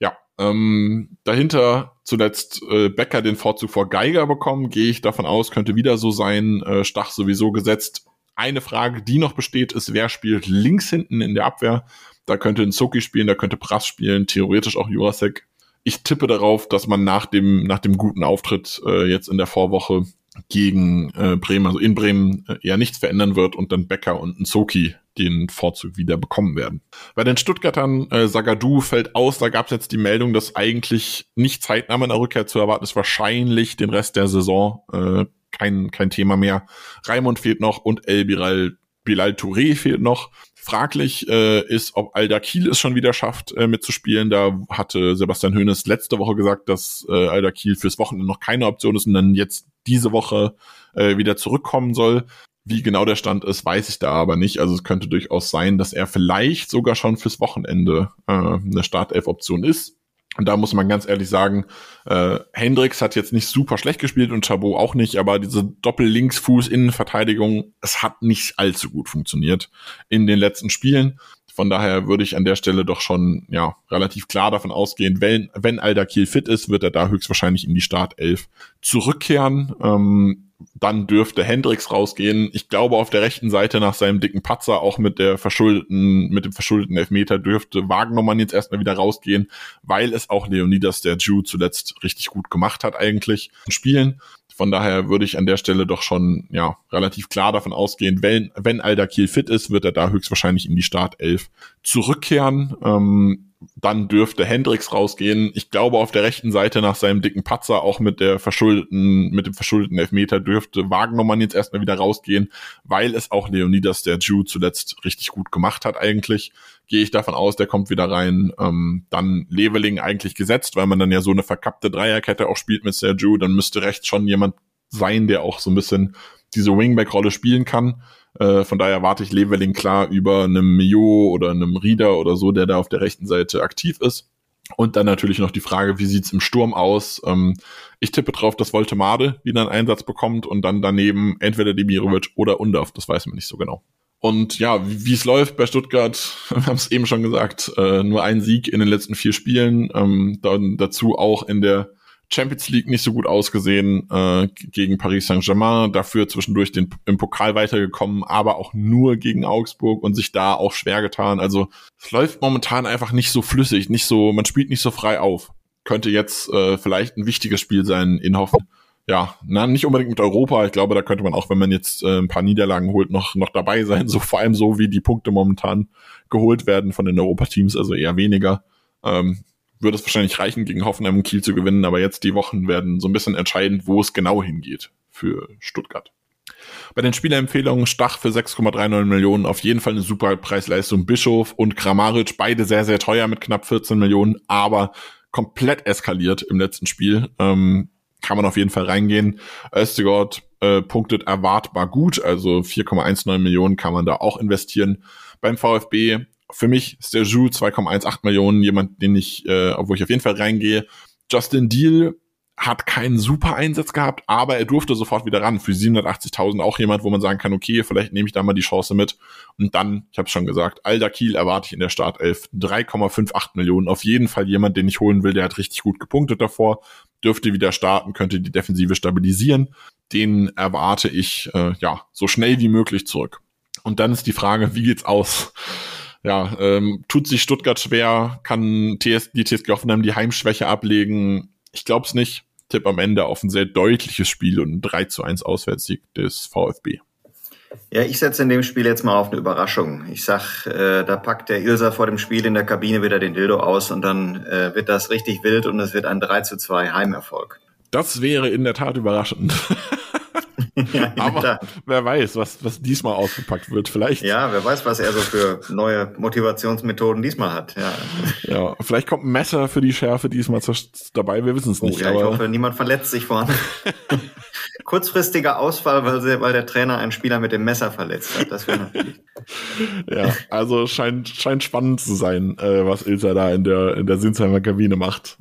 Speaker 6: dahinter zuletzt Becker den Vorzug vor Geiger bekommen, gehe ich davon aus, könnte wieder so sein. Stach sowieso gesetzt. Eine Frage, die noch besteht, ist, wer spielt links hinten in der Abwehr? Da könnte Nsoki spielen, da könnte Prass spielen, theoretisch auch Jurasek. Ich tippe darauf, dass man nach dem guten Auftritt jetzt in der Vorwoche gegen Bremen, also in Bremen, eher nichts verändern wird und dann Becker und Nsoki den Vorzug wieder bekommen werden. Bei den Stuttgartern, Zagadou fällt aus, da gab es jetzt die Meldung, dass eigentlich nicht zeitnah eine Rückkehr zu erwarten ist, wahrscheinlich den Rest der Saison kein Thema mehr. Raimund fehlt noch und Bilal Touré fehlt noch. Fraglich ist, ob Al-Dakil es schon wieder schafft, mitzuspielen. Da hatte Sebastian Hoeneß letzte Woche gesagt, dass Al-Dakil fürs Wochenende noch keine Option ist und dann jetzt diese Woche wieder zurückkommen soll. Wie genau der Stand ist, weiß ich da aber nicht. Also es könnte durchaus sein, dass er vielleicht sogar schon fürs Wochenende eine Startelf-Option ist. Und da muss man ganz ehrlich sagen, Hendricks hat jetzt nicht super schlecht gespielt und Chabot auch nicht, aber diese Doppel-Linksfuß-Innenverteidigung, es hat nicht allzu gut funktioniert in den letzten Spielen. Von daher würde ich an der Stelle doch schon relativ klar davon ausgehen, wenn Al-Dakil fit ist, wird er da höchstwahrscheinlich in die Startelf zurückkehren. Dann dürfte Hendricks rausgehen. Ich glaube, auf der rechten Seite nach seinem dicken Patzer, auch mit dem verschuldeten Elfmeter, dürfte Wagnermann jetzt erstmal wieder rausgehen, weil es auch Leonidas, der Jew, zuletzt richtig gut gemacht hat eigentlich in Spielen. Von daher würde ich an der Stelle doch schon relativ klar davon ausgehen, wenn Al-Dakil fit ist, wird er da höchstwahrscheinlich in die Startelf zurückkehren. Dann dürfte Hendricks rausgehen. Ich glaube, auf der rechten Seite nach seinem dicken Patzer, auch mit dem verschuldeten Elfmeter, dürfte Wagnermann jetzt erstmal wieder rausgehen, weil es auch Leonidas, der Jew, zuletzt richtig gut gemacht hat eigentlich. Gehe ich davon aus, der kommt wieder rein. Dann Leveling eigentlich gesetzt, weil man dann ja so eine verkappte Dreierkette auch spielt mit Sergio. Dann müsste rechts schon jemand sein, der auch so ein bisschen diese Wingback-Rolle spielen kann. Von daher erwarte ich Leveling klar über einem Mio oder einem Rieder oder so, der da auf der rechten Seite aktiv ist. Und dann natürlich noch die Frage, wie sieht's im Sturm aus? Ich tippe drauf, dass Woltemade wieder einen Einsatz bekommt und dann daneben entweder Demirovic oder Undorf, das weiß man nicht so genau. Und wie es läuft bei Stuttgart, wir haben es eben schon gesagt, nur ein Sieg in den letzten 4 Spielen, dann dazu auch in der Champions League nicht so gut ausgesehen gegen Paris Saint-Germain, dafür zwischendurch im Pokal weitergekommen, aber auch nur gegen Augsburg und sich da auch schwer getan. Also es läuft momentan einfach nicht so flüssig, man spielt nicht so frei auf. Könnte jetzt vielleicht ein wichtiges Spiel sein in Hoffen. Nicht unbedingt mit Europa. Ich glaube, da könnte man auch, wenn man jetzt ein paar Niederlagen holt, noch dabei sein. So vor allem so, wie die Punkte momentan geholt werden von den Europa-Teams, also eher weniger. Würde es wahrscheinlich reichen, gegen Hoffenheim und Kiel zu gewinnen, aber jetzt die Wochen werden so ein bisschen entscheidend, wo es genau hingeht für Stuttgart. Bei den Spielerempfehlungen Stach für 6,39 Millionen, auf jeden Fall eine super Preis-Leistung. Bischof und Kramaric, beide sehr, sehr teuer mit knapp 14 Millionen, aber komplett eskaliert im letzten Spiel. Kann man auf jeden Fall reingehen. Özdegaard punktet erwartbar gut, also 4,19 Millionen kann man da auch investieren. Beim VfB, für mich ist der Ju 2,18 Millionen, jemand, den ich, wo ich auf jeden Fall reingehe. Justin Deal hat keinen super Einsatz gehabt, aber er durfte sofort wieder ran. Für 780.000 auch jemand, wo man sagen kann, okay, vielleicht nehme ich da mal die Chance mit. Und dann, ich habe es schon gesagt, Al Dakil erwarte ich in der Startelf 3,58 Millionen. Auf jeden Fall jemand, den ich holen will, der hat richtig gut gepunktet davor, dürfte wieder starten, könnte die Defensive stabilisieren. Den erwarte ich so schnell wie möglich zurück. Und dann ist die Frage, wie geht's aus? Ja, tut sich Stuttgart schwer? Kann die TSG Hoffenheim die Heimschwäche ablegen? Ich glaube es nicht. Tipp am Ende auf ein sehr deutliches Spiel und ein 3-1 Auswärtssieg des VfB.
Speaker 7: Ja, ich setze in dem Spiel jetzt mal auf eine Überraschung. Ich sag, da packt der Ilser vor dem Spiel in der Kabine wieder den Dildo aus und dann wird das richtig wild und es wird ein 3-2 Heimerfolg.
Speaker 6: Das wäre in der Tat überraschend. Ja, aber wer weiß, was diesmal ausgepackt wird. Vielleicht.
Speaker 7: Ja, wer weiß, was er so für neue Motivationsmethoden diesmal hat.
Speaker 6: Ja, vielleicht kommt ein Messer für die Schärfe diesmal dabei, wir wissen es nicht.
Speaker 7: Ja, ich hoffe, niemand verletzt sich vorne. Kurzfristiger Ausfall, weil der Trainer einen Spieler mit dem Messer verletzt hat. Das wäre natürlich.
Speaker 6: Ja, also scheint spannend zu sein, was Ilser da in der Sinsheimer Kabine macht.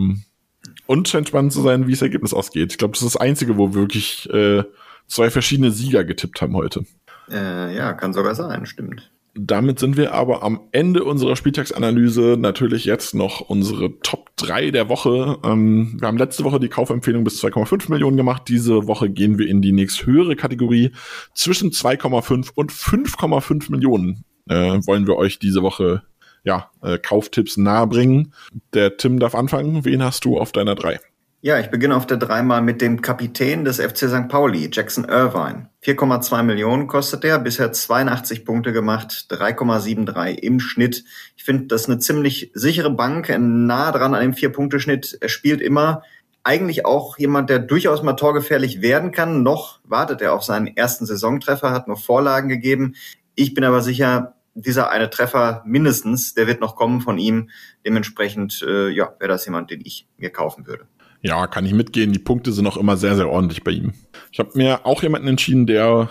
Speaker 6: Und scheint spannend zu sein, wie das Ergebnis ausgeht. Ich glaube, das ist das Einzige, wo wir wirklich 2 verschiedene Sieger getippt haben heute.
Speaker 7: Ja, kann sogar sein, stimmt.
Speaker 6: Damit sind wir aber am Ende unserer Spieltagsanalyse. Natürlich jetzt noch unsere Top 3 der Woche. Wir haben letzte Woche die Kaufempfehlung bis 2,5 Millionen gemacht. Diese Woche gehen wir in die nächsthöhere Kategorie. Zwischen 2,5 und 5,5 Millionen wollen wir euch diese Woche Kauftipps nahebringen. Der Tim darf anfangen. Wen hast du auf deiner 3?
Speaker 7: Ja, ich beginne auf der 3 mal mit dem Kapitän des FC St. Pauli, Jackson Irvine. 4,2 Millionen kostet der, bisher 82 Punkte gemacht, 3,73 im Schnitt. Ich finde, das ist eine ziemlich sichere Bank, nah dran an dem 4-Punkte-Schnitt. Er spielt immer. Eigentlich auch jemand, der durchaus mal torgefährlich werden kann. Noch wartet er auf seinen ersten Saisontreffer, hat nur Vorlagen gegeben. Ich bin aber sicher, dieser eine Treffer mindestens, der wird noch kommen von ihm. Dementsprechend, wäre das jemand, den ich mir kaufen würde.
Speaker 6: Ja, kann ich mitgehen. Die Punkte sind auch immer sehr, sehr ordentlich bei ihm. Ich habe mir auch jemanden entschieden, der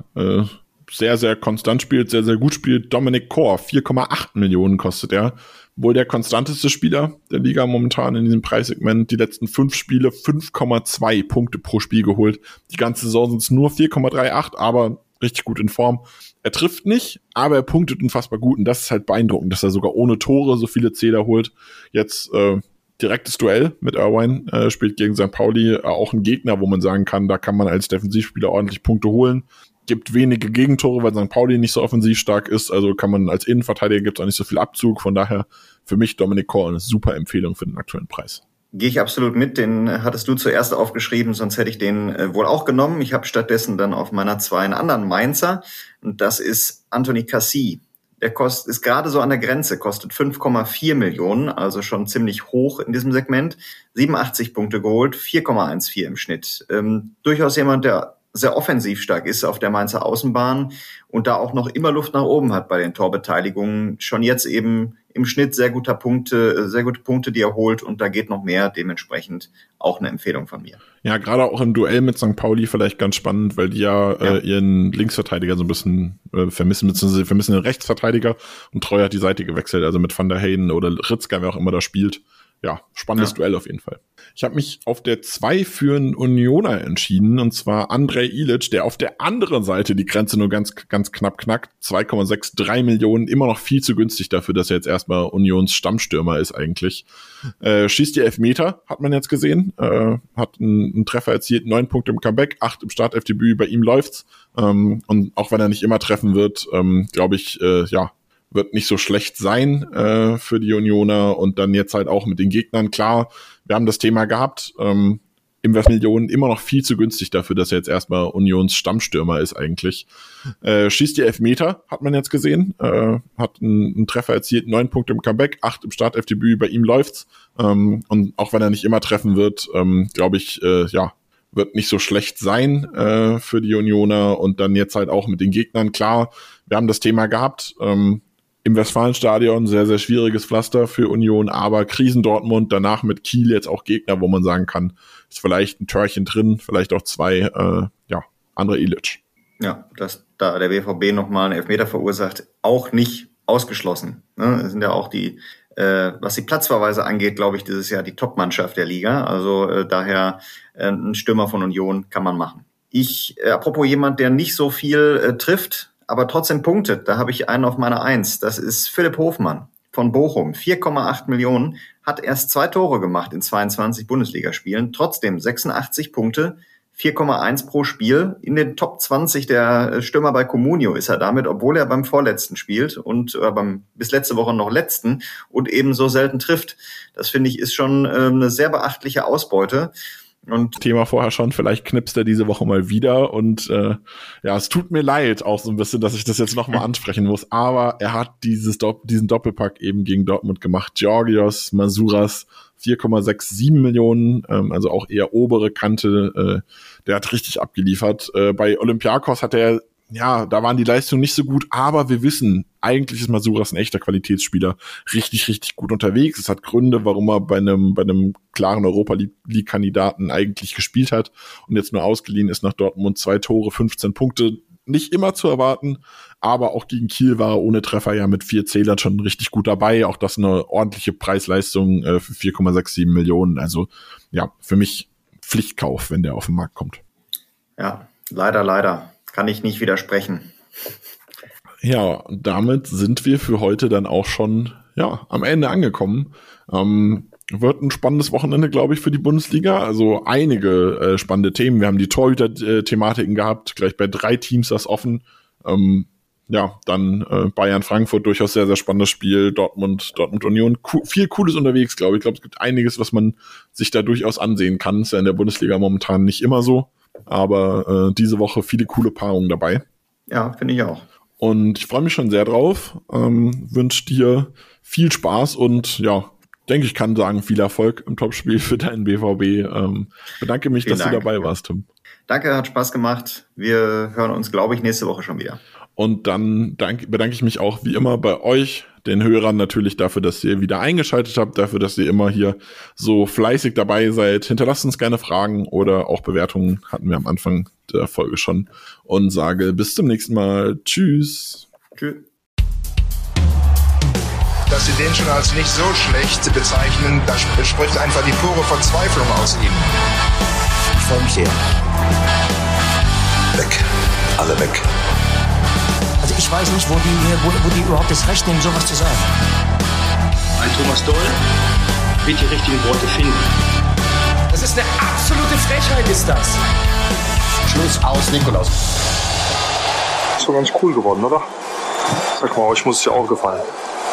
Speaker 6: sehr, sehr konstant spielt, sehr, sehr gut spielt. Dominic Kor, 4,8 Millionen kostet er. Wohl der konstanteste Spieler der Liga momentan in diesem Preissegment. Die letzten 5 Spiele 5,2 Punkte pro Spiel geholt. Die ganze Saison sind es nur 4,38, aber richtig gut in Form. Er trifft nicht, aber er punktet unfassbar gut. Und das ist halt beeindruckend, dass er sogar ohne Tore so viele Zähler holt. Jetzt direktes Duell mit Irvine, spielt gegen St. Pauli, auch ein Gegner, wo man sagen kann, da kann man als Defensivspieler ordentlich Punkte holen. Gibt wenige Gegentore, weil St. Pauli nicht so offensiv stark ist, also kann man als Innenverteidiger, gibt es auch nicht so viel Abzug, von daher für mich Dominic Kor eine super Empfehlung für den aktuellen Preis.
Speaker 7: Gehe ich absolut mit, den hattest du zuerst aufgeschrieben, sonst hätte ich den wohl auch genommen. Ich habe stattdessen dann auf meiner 2 einen anderen Mainzer und das ist Anthony Cassie. Der ist gerade so an der Grenze, kostet 5,4 Millionen, also schon ziemlich hoch in diesem Segment. 87 Punkte geholt, 4,14 im Schnitt. Durchaus jemand, der sehr offensiv stark ist auf der Mainzer Außenbahn und da auch noch immer Luft nach oben hat bei den Torbeteiligungen. Schon jetzt eben im Schnitt sehr gute Punkte, die er holt und da geht noch mehr, dementsprechend auch eine Empfehlung von mir.
Speaker 6: Ja, gerade auch im Duell mit St. Pauli vielleicht ganz spannend, weil die ihren Linksverteidiger so ein bisschen vermissen, beziehungsweise sie vermissen den Rechtsverteidiger und Treu hat die Seite gewechselt, also mit Van der Heyden oder Ritzka, wer auch immer da spielt. Ja, spannendes Duell auf jeden Fall. Ich habe mich auf der 2 für einen Unioner entschieden, und zwar Andrej Ilić, der auf der anderen Seite die Grenze nur ganz knapp knackt. 2,63 Millionen, immer noch viel zu günstig dafür, dass er jetzt erstmal Unions Stammstürmer ist eigentlich. Schießt die Elfmeter, hat man jetzt gesehen. Hat einen Treffer erzielt, 9 Punkte im Comeback, 8 im Startelfdebüt, bei ihm läuft's. Und auch wenn er nicht immer treffen wird, glaube ich, wird nicht so schlecht sein für die Unioner und dann jetzt halt auch mit den Gegnern. Klar, wir haben das Thema gehabt, Millionen immer noch viel zu günstig dafür, dass er jetzt erstmal Unions Stammstürmer ist eigentlich. Schießt die Elfmeter, hat man jetzt gesehen, hat einen Treffer erzielt, 9 Punkte im Comeback, 8 im Startelfdebüt, bei ihm läuft's. Und auch wenn er nicht immer treffen wird, glaube ich, wird nicht so schlecht sein für die Unioner und dann jetzt halt auch mit den Gegnern. Klar, wir haben das Thema gehabt, im Westfalenstadion, sehr, sehr schwieriges Pflaster für Union, aber Krisen-Dortmund, danach mit Kiel jetzt auch Gegner, wo man sagen kann, ist vielleicht ein Törchen drin, vielleicht auch 2, André Ilic.
Speaker 7: Ja, dass da der BVB nochmal einen Elfmeter verursacht, auch nicht ausgeschlossen. Ne? Das sind ja auch die, was die Platzverweise angeht, glaube ich, dieses Jahr die Top-Mannschaft der Liga. Also daher ein Stürmer von Union kann man machen. Apropos jemand, der nicht so viel trifft, aber trotzdem punktet, da habe ich einen auf meiner 1. Das ist Philipp Hofmann von Bochum. 4,8 Millionen, hat erst 2 Tore gemacht in 22 Bundesligaspielen. Trotzdem 86 Punkte, 4,1 pro Spiel. In den Top 20 der Stürmer bei Comunio ist er damit, obwohl er beim Vorletzten spielt und bis letzte Woche noch Letzten und eben so selten trifft. Das finde ich ist schon eine sehr beachtliche Ausbeute. Und
Speaker 6: Thema vorher schon, vielleicht knipst er diese Woche mal wieder und es tut mir leid auch so ein bisschen, dass ich das jetzt nochmal ansprechen muss, aber er hat diesen Doppelpack eben gegen Dortmund gemacht. Georgios Masouras, 4,67 Millionen, also auch eher obere Kante, der hat richtig abgeliefert. Bei Olympiakos hat er, da waren die Leistungen nicht so gut, aber wir wissen, eigentlich ist Masouras ein echter Qualitätsspieler, richtig, richtig gut unterwegs. Es hat Gründe, warum er bei einem klaren Europa-League-Kandidaten eigentlich gespielt hat und jetzt nur ausgeliehen ist nach Dortmund. 2 Tore, 15 Punkte, nicht immer zu erwarten, aber auch gegen Kiel war er ohne Treffer ja mit 4 Zählern schon richtig gut dabei. Auch das eine ordentliche Preisleistung für 4,67 Millionen. Also für mich Pflichtkauf, wenn der auf den Markt kommt.
Speaker 7: Ja, leider. Kann ich nicht widersprechen.
Speaker 6: Ja, damit sind wir für heute dann auch schon am Ende angekommen. Wird ein spannendes Wochenende, glaube ich, für die Bundesliga. Also einige spannende Themen. Wir haben die Torhüter-Thematiken gehabt, gleich bei 3 Teams das offen. Dann Bayern-Frankfurt, durchaus sehr, sehr spannendes Spiel. Dortmund-Union, viel Cooles unterwegs, glaube ich. Ich glaube, es gibt einiges, was man sich da durchaus ansehen kann. Ist ja in der Bundesliga momentan nicht immer so. Aber diese Woche viele coole Paarungen dabei.
Speaker 7: Ja, finde ich auch.
Speaker 6: Und ich freue mich schon sehr drauf. Wünsche dir viel Spaß und denke ich, kann sagen, viel Erfolg im Topspiel für deinen BVB. Bedanke mich, dass du dabei warst, Tim.
Speaker 7: Danke, hat Spaß gemacht. Wir hören uns, glaube ich, nächste Woche schon wieder.
Speaker 6: Und dann bedanke ich mich auch wie immer bei euch, den Hörern natürlich dafür, dass ihr wieder eingeschaltet habt, dafür, dass ihr immer hier so fleißig dabei seid. Hinterlasst uns gerne Fragen oder auch Bewertungen, hatten wir am Anfang der Folge schon. Und sage bis zum nächsten Mal. Tschüss.
Speaker 7: Tschüss.
Speaker 10: Dass Sie den schon als nicht so schlecht bezeichnen, da spricht einfach die pure Verzweiflung aus Ihnen.
Speaker 2: Ich freue mich sehr.
Speaker 10: Weg. Alle weg.
Speaker 2: Also ich weiß nicht, wo die überhaupt das Recht nehmen, sowas zu sagen.
Speaker 11: Ein Thomas Doll wird die richtigen Worte finden.
Speaker 4: Das ist eine absolute Frechheit, ist das.
Speaker 2: Schluss, aus, Nikolaus.
Speaker 12: Ist doch ganz cool geworden, oder? Sag mal, euch muss es ja auch gefallen.